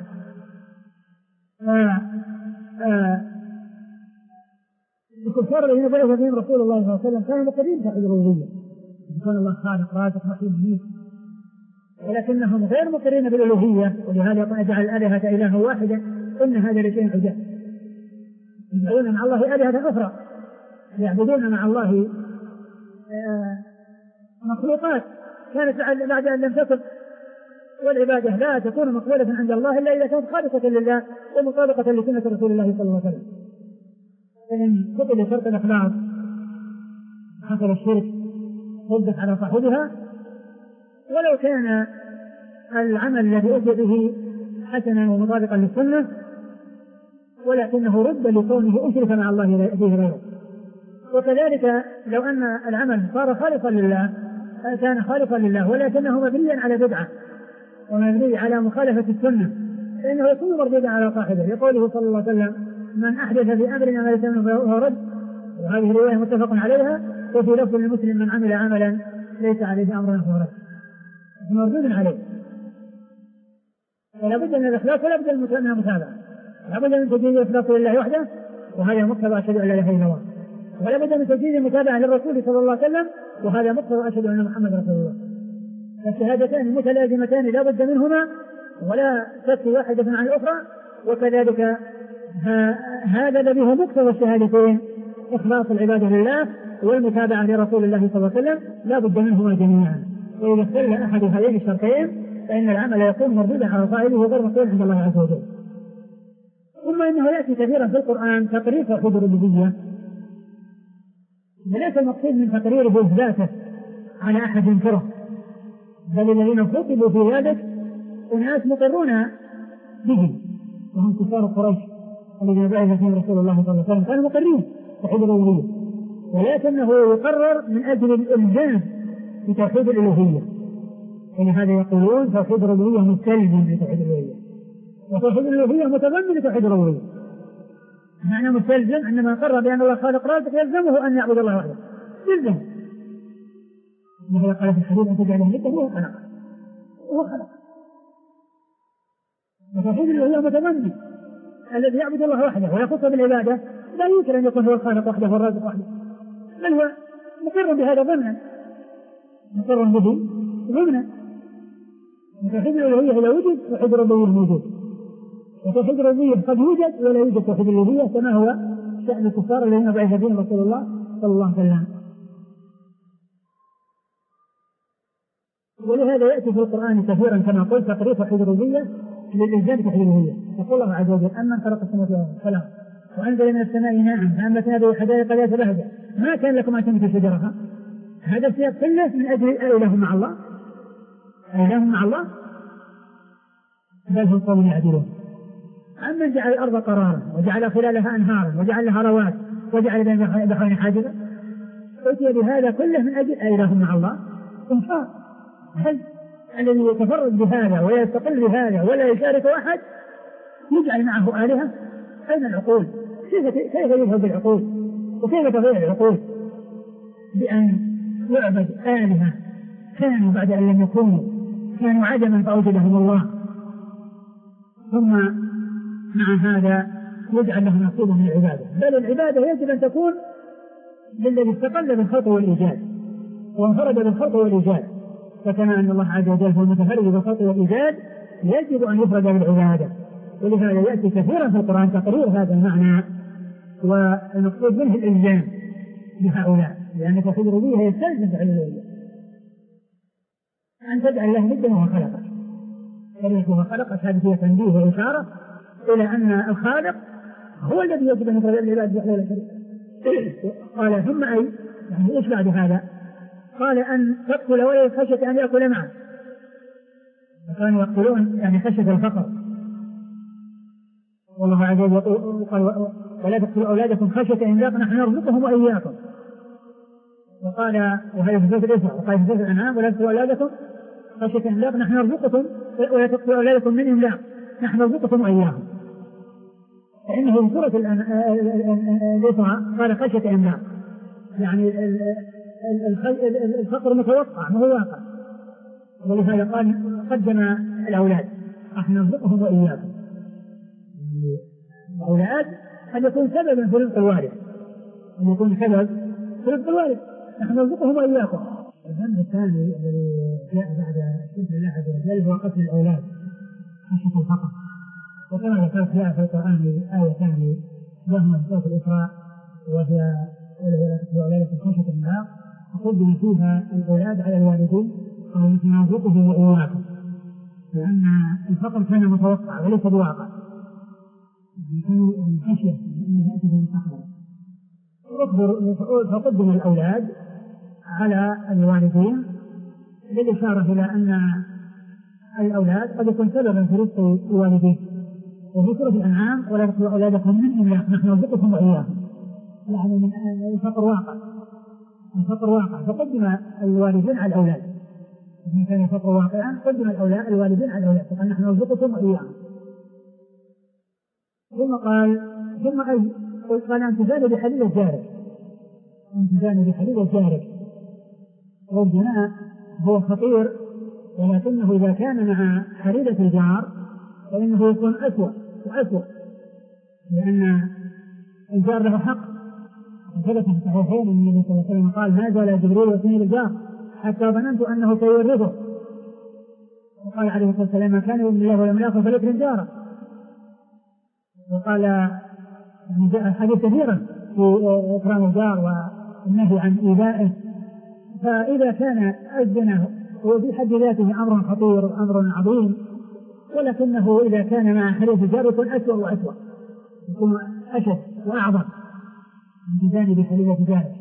الكفار الذين بعث بهم رسول الله صلى الله عليه وسلم كانوا مقرين بتوحيد الربوبية يكون الله خالق رازق محيي مميت ولكنهم غير مقرين بالألوهية ولهذا يقول اجعل الآلهة إلها واحدا إن هذا لشيء عجاب. يدعون مع الله آلهة أخرى يعبدون مع الله مخلوقات كانت بعد أن لم تكن والعبادة لا تكون مقبولة عند الله إلا إذا كانت خالصة لله ومطابقة لسنة رسول الله صلى الله عليه وسلم. فإن قتل شرط الإخلاص حصل الشرك ردت على صاحبها، ولو كان العمل الذي أتي به حسنا ومطابقا للسنة ولكنه رد لكونه أشرك مع الله فيه غيره. وكذلك لو أن العمل صار خالصا لله كان خالصا لله ولكنه مبنيا على بدعة ومبني على مخالفة السنة فإنه يكون مردودا على صاحبه، يقوله صلى الله عليه وسلم: من أحدث في أمرنا ما ليس منه فهو رد. وهذه الرواية متفق عليها. وفي لفظ المسلم: من عمل عملا ليس عليه أمرنا فهو رد، مردود عليه. فلا بد من الإخلاص ولا بد من المتابعة، لا بد من تجديد الإخلاص لله وحده، وهذا مقتضى أشهد أن لا إله إلا الله، ولا بد من تجديد المتابعة للرسول صلى الله عليه وسلم، وهذا مقتضى أشهد أن محمد رسول الله. فالشهادتان متلازمتان لا بد منهما ولا تكفي واحدة عن الأخرى. وكذلك هذا الذي هو مقتضى الشهادتين إخلاص العبادة لله والمتابعة لرسول الله صلى الله عليه وسلم لا بد منهما جميعا. وإذا اختل أحد هذين الشرطين فإن العمل يكون مردودا على صاحبه وغير مقبول عند الله عز وجل. ثم إنه يأتي كثيرا في القرآن تقرير توحيد الربوبية، وليس المقصود من تقريره إثباته على أحد ينكره، بل الذين خطبوا في ذلك أناس مقرون به وهم كفار قريش الذين بعث فيهم رسول الله صلى الله عليه وسلم كانوا مقرين توحيد الربوبية، ولكنه يقرر من أجل الإلزام بتوحيد الألوهية. ولهذا يقولون توحيد الربوبية مستلزم لتوحيد الألوهية، وتوحيد الألوهية متضمن لتوحيد الربوبية. معنى مستلزم عندما قرر بأن الله خالق رازق يلزمه أن يعبد الله وحده، يلزم. وهذا قال في الحديث: أن تجعله ندا وهو خلق وهو خلق. وتوحيد الألوهية متضمن الذي يعبد الله وحده ويخص بالعبادة لا يمكن أن يكون هو الخالق وحده والرازق وحده، بل هو مقر بهذا ضمنا، مقر به ضمنا. وتوحيد الألوهية إذا وجد توحيد الربوبية موجود، وتوحيد الربوبية قد يوجد ولا يوجد توحيد الألوهية، كما هو شأن الكفار الذين بعث فيهم رسول الله صلى الله عليه وسلم. ولهذا يأتي في القرآن كثيرا كما قلت تقرير توحيد الربوبية للإلزام بتوحيد الألوهية. يقول الله عز وجل: أمن خلق السماوات والأرض وأنزل من السماء ماء فأنبتنا به حدائق ذات بهجة ما كان لكم أن تنبتوا شجرها. هذا السياق كله من أجل أإله مع الله، أإله مع الله، بل هم قوم يعدلون. أمن جعل الأرض قرارا وجعل خلالها أنهارا وجعل لها رواسي وجعل بين البحرين حاجزا. أتي بهذا كله من أجل أإله مع الله إنكار. هل الذي يتفرد بهذا ويستقل بهذا ولا يشارك أحد يجعل معه آلهة؟ أين العقول؟ كيف كيف يذهب بالعقول؟ وكيف تضيع العقول بأن يعبد آلهة كانوا بعد أن لم يكونوا، كانوا عدما فأوجدهم الله، ثم مع هذا يجعل له نصيب من العبادة. بل العبادة يجب أن تكون للذي استقل بالخلق والإيجاد وانفرد بالخلق والإيجاد، فكما أن الله عز وجل هو المتفرد بالخلق والإيجاد يجب أن يفرد بالعبادة. ولهذا يأتي كثيرا في القرآن تقرير هذا المعنى، والمقصود منه الإلزام بهؤلاء، لأن توحيد الربوبية يستلزم توحيد الألوهية. أن تجعل له ندا وهو خلقك، كذلك هو خلقك، هذه فيها تنبيه وإشارة إلى أن الخالق هو الذي يجب أن يفرد العباد وحده لا شريك له. قال: ثم أي يعني إيش بعد هذا؟ قال: أن تقتل ولد خشية أن يأكل معه. فكانوا يقتلون يعني خشية الفقر، والله عز وجل قال: ولا تقتلوا أولادكم خشية إملاق نحن نرزقهم وإياكم. وقال وهذا في سورة الإسراء، وقال في سورة الأنعام: ولا تقتلوا أولادكم خشية إملاق نحن نرزقكم ولا تقتلوا أولادكم من إملاق نحن نرزقكم وإياهم. فإنه في سورة الإسراء قال خشية إملاق، يعني الفقر متوقع ما هو واقع، ولهذا قال قدم الأولاد نحن نرزقهم وإياكم. الأولاد قد يكون سببا في رزق الوالد، قد يكون سبب في رزق الوالد، نحن نرزقهم وإياكم. الذنب الثاني الذي جاء بعد شرك الله عز وجل هو قتل الأولاد خشية الفقر. وكما ذكرت جاء في القرآن آية ثانية وهي سورة الإسراء، وهي ولا تقتلوا أولادكم خشية إملاق، وقدم فيها الأولاد على الوالدين ونرزقهم وإياكم. لأن الفقر كان متوقع وليس بواقع، كانوا خشية أن يأتي في المستقبل. فقدم الأولاد على الوالدين بالإشارة إلى أن الأولاد قد يكون سببا في رزق الوالدين. وفي سورة الأنعام ولا تقتلوا أولادكم من إملاق نحن نرزقكم وإياهم، يعني من الفقر واقع، الفقر واقع فقدم الوالدين على الأولاد. إذا كان الفقر واقعا قدم الأولاد الوالدين على الأولاد فقال نحن نرزقكم وإياهم. ثم قال ثم أي قال أن تزال بحليل جارك، أن تزال بحليل جارك. والزنا هو خطير، ولكنه إذا كان مع حليلة الجار فإنه يكون أسوأ وأسوأ، لأن الجار له حق. ثبت في الصحيحين أن النبي صلى الله عليه وسلم قال ما زال جبريل يأتيني بالجار حتى ظننت أنه سيورثه، وقال عليه الصلاة والسلام ما كان يؤمن الله ولم يأخذ فليكرم جاره. وقال يعني جاء حديث كثيرا في إكرام الجار والنهي عن إيذائه. فإذا كان الزنا هو في حد ذاته أمر خطير وأمر عظيم، ولكنه إذا كان مع حليف الجار يكون أسوأ وأسوأ، يكون أشد وأعظم من جانب حليف ذلك.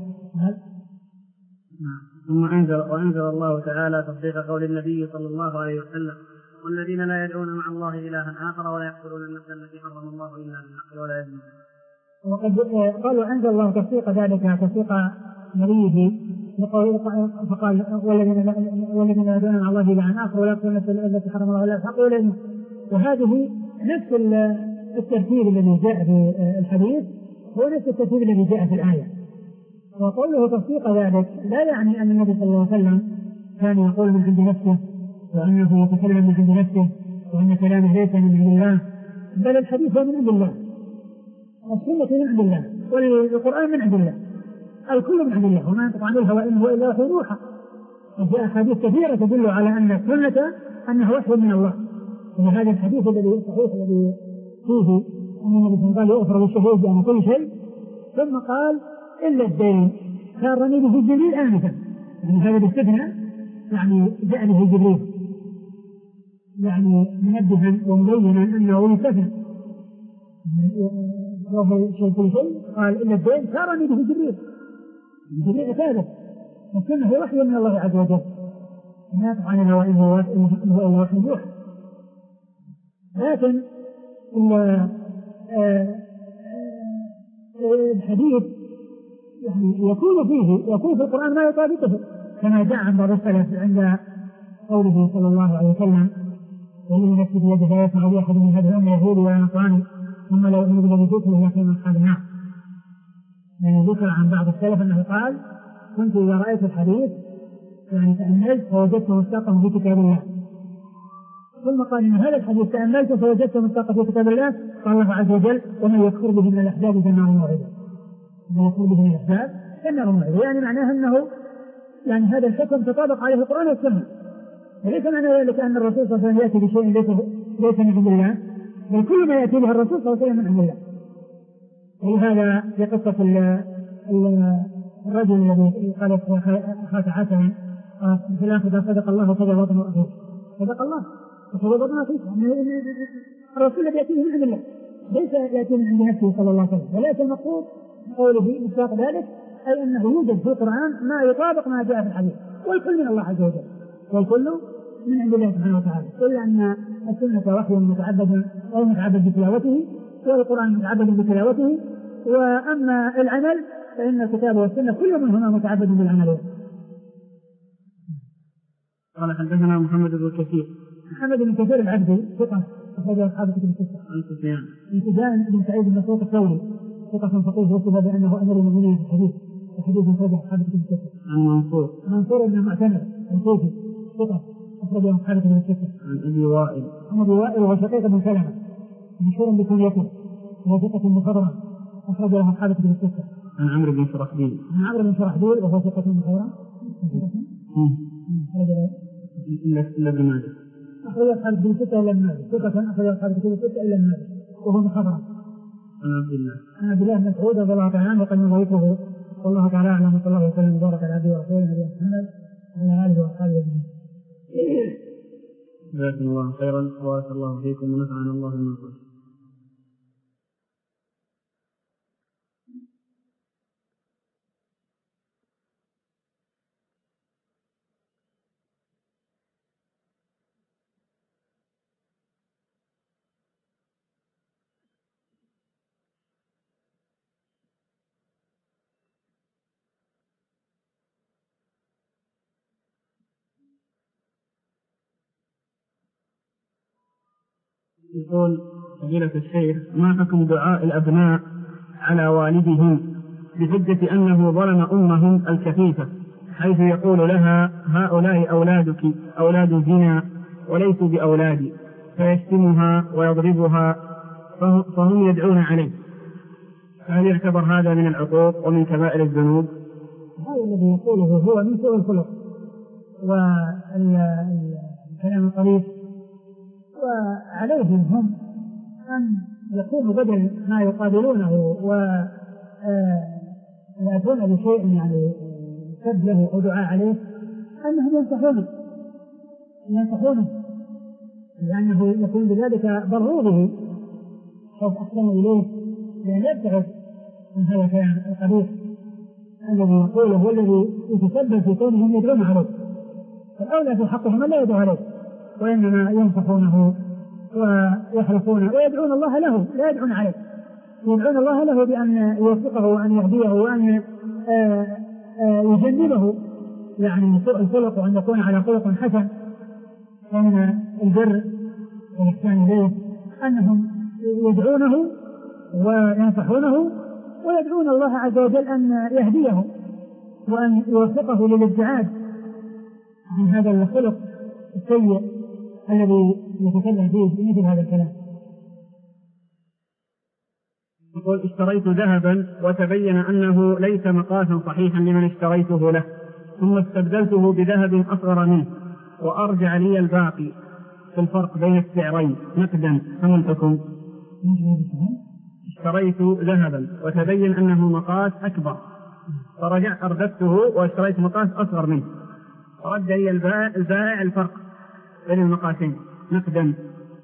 ثم أنزل وأنزل الله تعالى تصديق قول النبي صلى الله عليه وسلم والذين لا يدعون مع الله إلها آخر ولا يقتلون النفس التي حرم الله إلا بالحق ولا يزنون. وقد قالوا أنزل الله تصديق ذلك تصديق نبيه فقال والذين والذين لا يدعون مع الله إلها آخر ولا يقتلون النفس التي حرم الله إلا بالحق ولا يزنون. وهذه نفس الترتيب الذي جاء في الحديث هو نفس الترتيب الذي جاء في الآية. وقوله تصديق ذلك لا يعني أن النبي صلى الله عليه وسلم كان يقول من عند نفسه وأنه يتكلم من عند نفسه وأن كلامه ليس من عند الله، بل الحديث هو من عند الله، السنة من عند الله، والقرآن من عند الله، الكل من عند الله، وما ينطق عن الهوى إن هو إلا وحي يوحى. وجاء أحاديث كثيرة تدل على أن السنة أنه وحي من الله. وهذا الحديث الذي الصحيح الذي فيه أن النبي صلى الله عليه وسلم قال يغفر للشهود عن كل شيء، ثم قال إلا الدين كان به جبريل آنفا، يعني هذا باستثناء يعني جاء به جبريل يعني منبها ومبينا أنه يستثنى وهو شيء كل شيء. قال إلا الدين كان به جبريل، جبريل أتابه، والسنة هو وحي من الله عز وجل ما يقع عن الهوى إن هو إلا وحي يوحى. لكن الحديث يعني يكون فيه يكون في القرآن ما يطابقه، كما جاء عن بعض السلف عند قوله صلى الله عليه وسلم والذي نفسي بيده لا يسمع بي أحد من هذه الأمة يهودي ولا نصراني ثم لا يؤمن بالذي جئت به يكون من أصحاب النار. يعني ذكر عن بعض السلف أنه قال كنت إذا رأيت الحديث يعني تأملت فوجدته مستقا في كتاب الله، ثم قال إن هذا الحديث تأملته فوجدته مستقا في كتاب الله. قال الله عز وجل ومن يكفر به من الأحزاب فالنار موعده، ومن يكفر به من الأحزاب فالنار موعده، يعني معناه أنه يعني هذا الحكم تطابق عليه القرآن والسنة. وليس معنى ذلك أن الرسول صلى الله عليه وسلم يأتي بشيء ليس ليس من عند الله، بل كل ما يأتي به الرسول صلى الله عليه وسلم من عند الله. ولهذا في قصة الرجل الذي قال أخاك حسنا في الآخرة صدق الله وكذا وطن أخيه، صدق الله وكذا وطن أخيه. الرسول الذي يأتيه من عند الله ليس يأتي من عند نفسه صلى الله عليه وسلم، وليس المقصود قوله مصداق ذلك أي أنه يوجد في القرآن ما يطابق ما جاء في الحديث، والكل من الله عز وجل، والكل من عند الله سبحانه وتعالى، إلا أن السنة وحي متعبد أو متعبد بتلاوته، والقرآن متعبد بتلاوته، وأما العمل فإن الكتاب والسنة كل منهما متعبد بالعمل. قال حدثنا محمد بن كثير محمد بن كثير العبدي ثقة أخرج أصحاب كتب الستة. عن سفيان عن سفيان بن سعيد بن مسروق الثوري ثقة فقيه وصف بأنه أمير المؤمنين في الحديث، وحديث أخرج أصحاب كتب الستة. عن منصور منصور بن معتمر الكوفي ثقة أخرج أصحاب كتب الستة. عن أبي وائل عن أبي وائل وهو شقيق بن سلمة مشهور بكنيته وهو ثقة مخضرم أخرج له أصحاب كتب الستة. عن عمرو بن شرحبيل عن عمرو بن شرحبيل وهو ثقة مخضرم إلا ابن ماجه أخرج أصحاب كتب الستة إلا ابن ماجه ثقة أخرج أصحاب كتب الستة إلا ابن ماجه وهو مخضرم. عن عبد الله عن عبد الله بن مسعود رضي الله تعالى عنه وقد نظرته والله تعالى أعلم وصلى الله وسلم وبارك على عبده ورسوله نبينا محمد وعلى آله وأصحابه أجمعين. جزاكم الله خيرا وبارك الله فيكم ونفعنا الله بما قلتم. يقول فضيلة الشيخ: ما حكم دعاء الأبناء على والدهم بحجة أنه ظلم أمهم الكفيفة، حيث يقول لها: هؤلاء أولادك أولاد زنا وليسوا بأولادي، فيشتمها ويضربها فهم يدعون عليه، هل يعتبر هذا من العقوق ومن كبائر الذنوب؟ هذا الذي يقوله هو من سوء الخلق والكلام القريب، وعليهم هم أن يكونوا بدل ما يقابلونه ويأتون بشيء يعني سب له أو دعاء عليه أنهم ينصحونه ينصحونه لأنه يكون بذلك ضروا به حيث أحسنوا إليه، لأن يبتعد من هذا الكلام القبيح الذي يقوله والذي يتسبب في كونهم يدعون عليه. فالأولى في حقهم لا يدعو عليه، وإنما ينصحونه ويحرصون ويدعون الله له، لا يدعون عليه، يدعون الله له بأن يوفقه وأن يهديه وأن يجنبه يعني سوء الخلق، وأن يكون على خلق حسن. ومن البر والإحسان إليه أنهم يدعونه وينصحونه ويدعون الله عز وجل أن يهديه وأن يوفقه للابتعاد عن هذا الخلق السيء الذي يتكلم فيه بمثل هذا الكلام. يقول: اشتريت ذهبا وتبين أنه ليس مقاسا صحيحا لمن اشتريته له، ثم استبدلته بذهب أصغر منه وأرجع لي الباقي في الفرق بين السعرين نقدا، فما الحكم؟ اشتريت ذهبا وتبين أنه مقاس أكبر، فرجع أرددته واشتريت مقاس أصغر منه، فرد لي البائع الفرق بين المقاسين نقدا.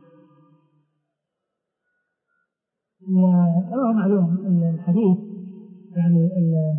وهو معلوم الحديث يعني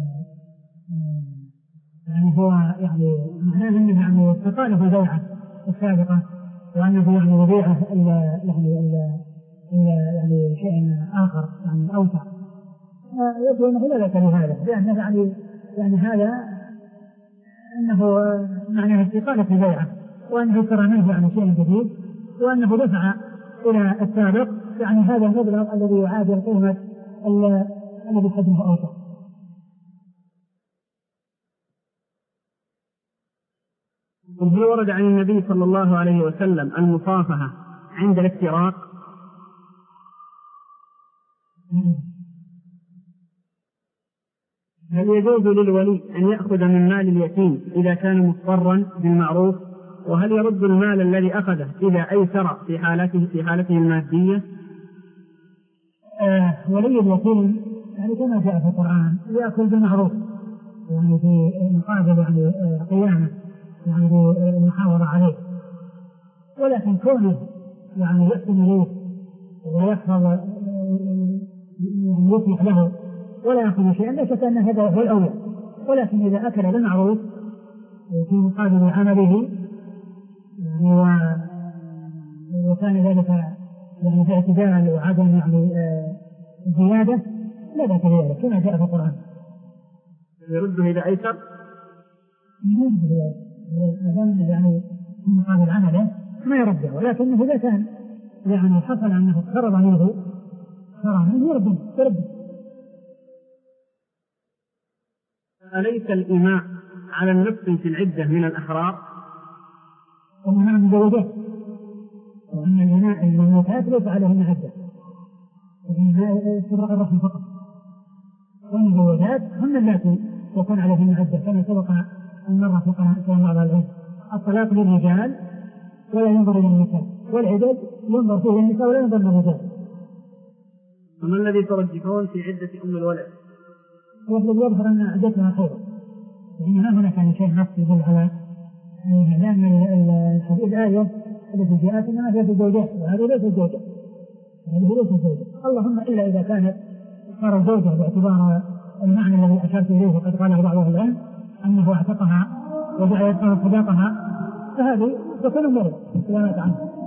يعني هو يعني معناه انه يعني تقالف البيعه السابقه، وانه يعني يبيعه يعني يعني شيء اخر يعني اوسع، يبدو انه لا ذكر لهذا، لانه يعني يعني هذا انه معناه استقاله البيعه، وانه اشترى منه يعني شيء جديد، وانه دفع الى السابق يعني هذا المبلغ الذي يعادل قيمه الذي حجمه اوسع. هل ورد عن النبي صلى الله عليه وسلم المصافحة عند الافتراق؟ هل يجوز للولي أن يأخذ من مال اليتيم إذا كان مضطرا بالمعروف؟ وهل يرد المال الذي أخذه إذا أيسر في حالته في حالته المادية؟ آه ولي اليتيم يعني كما جاء في القرآن يأكل بالمعروف، يعني في مقابل يعني آه قيامه يعني بالمحاورة عليه، ولكن كونه يعني يحسن إليه ويحفظ يعني يصلح له ولا يأخذ شيئا لا شك أن هذا هو الأولى، ولكن إذا أكل بالمعروف في مقابل عمله يعني وكان ذلك يعني في اعتدال وعدم يعني زيادة لا بأس بذلك كما جاء في القرآن. يرده إذا أيسر؟ يرده ما دام يعني في مقابل عمله ما يرده، ولكنه إذا كان يعني حصل أنه اقترض منه اقترض منه يرده يرده. أليس الإماء على النفس في العدة من الأحرار؟ الإماء مزوجات، وأن الإماء المملوكات ليس عليهن عدة، الإماء استبراء الرحم فقط، والمزوجات هن التي يكون عليهن عدة كما سبق أن مر في كلام بعض العلم. الطلاق للرجال ولا ينظر إلى النساء، والعدد ينظر فيه النساء ولا ينظر للرجال. فما الذي ترجحون في عدة أم الولد؟ والذي يظهر أن عدتها خير، يعني ما هناك يعني شيء نص يدل على لأن الآية التي جاءت إنما هي زوجات، وهذه ليست زوجة، هذه ليست زوجة، اللهم إلا إذا كانت صار زوجة باعتبار المعنى الذي أشرت إليه وقد قاله بعض أهل العلم أنه اعتقها وجعل يدفع صداقها، فهذه تكون مرض إذا مات عنها.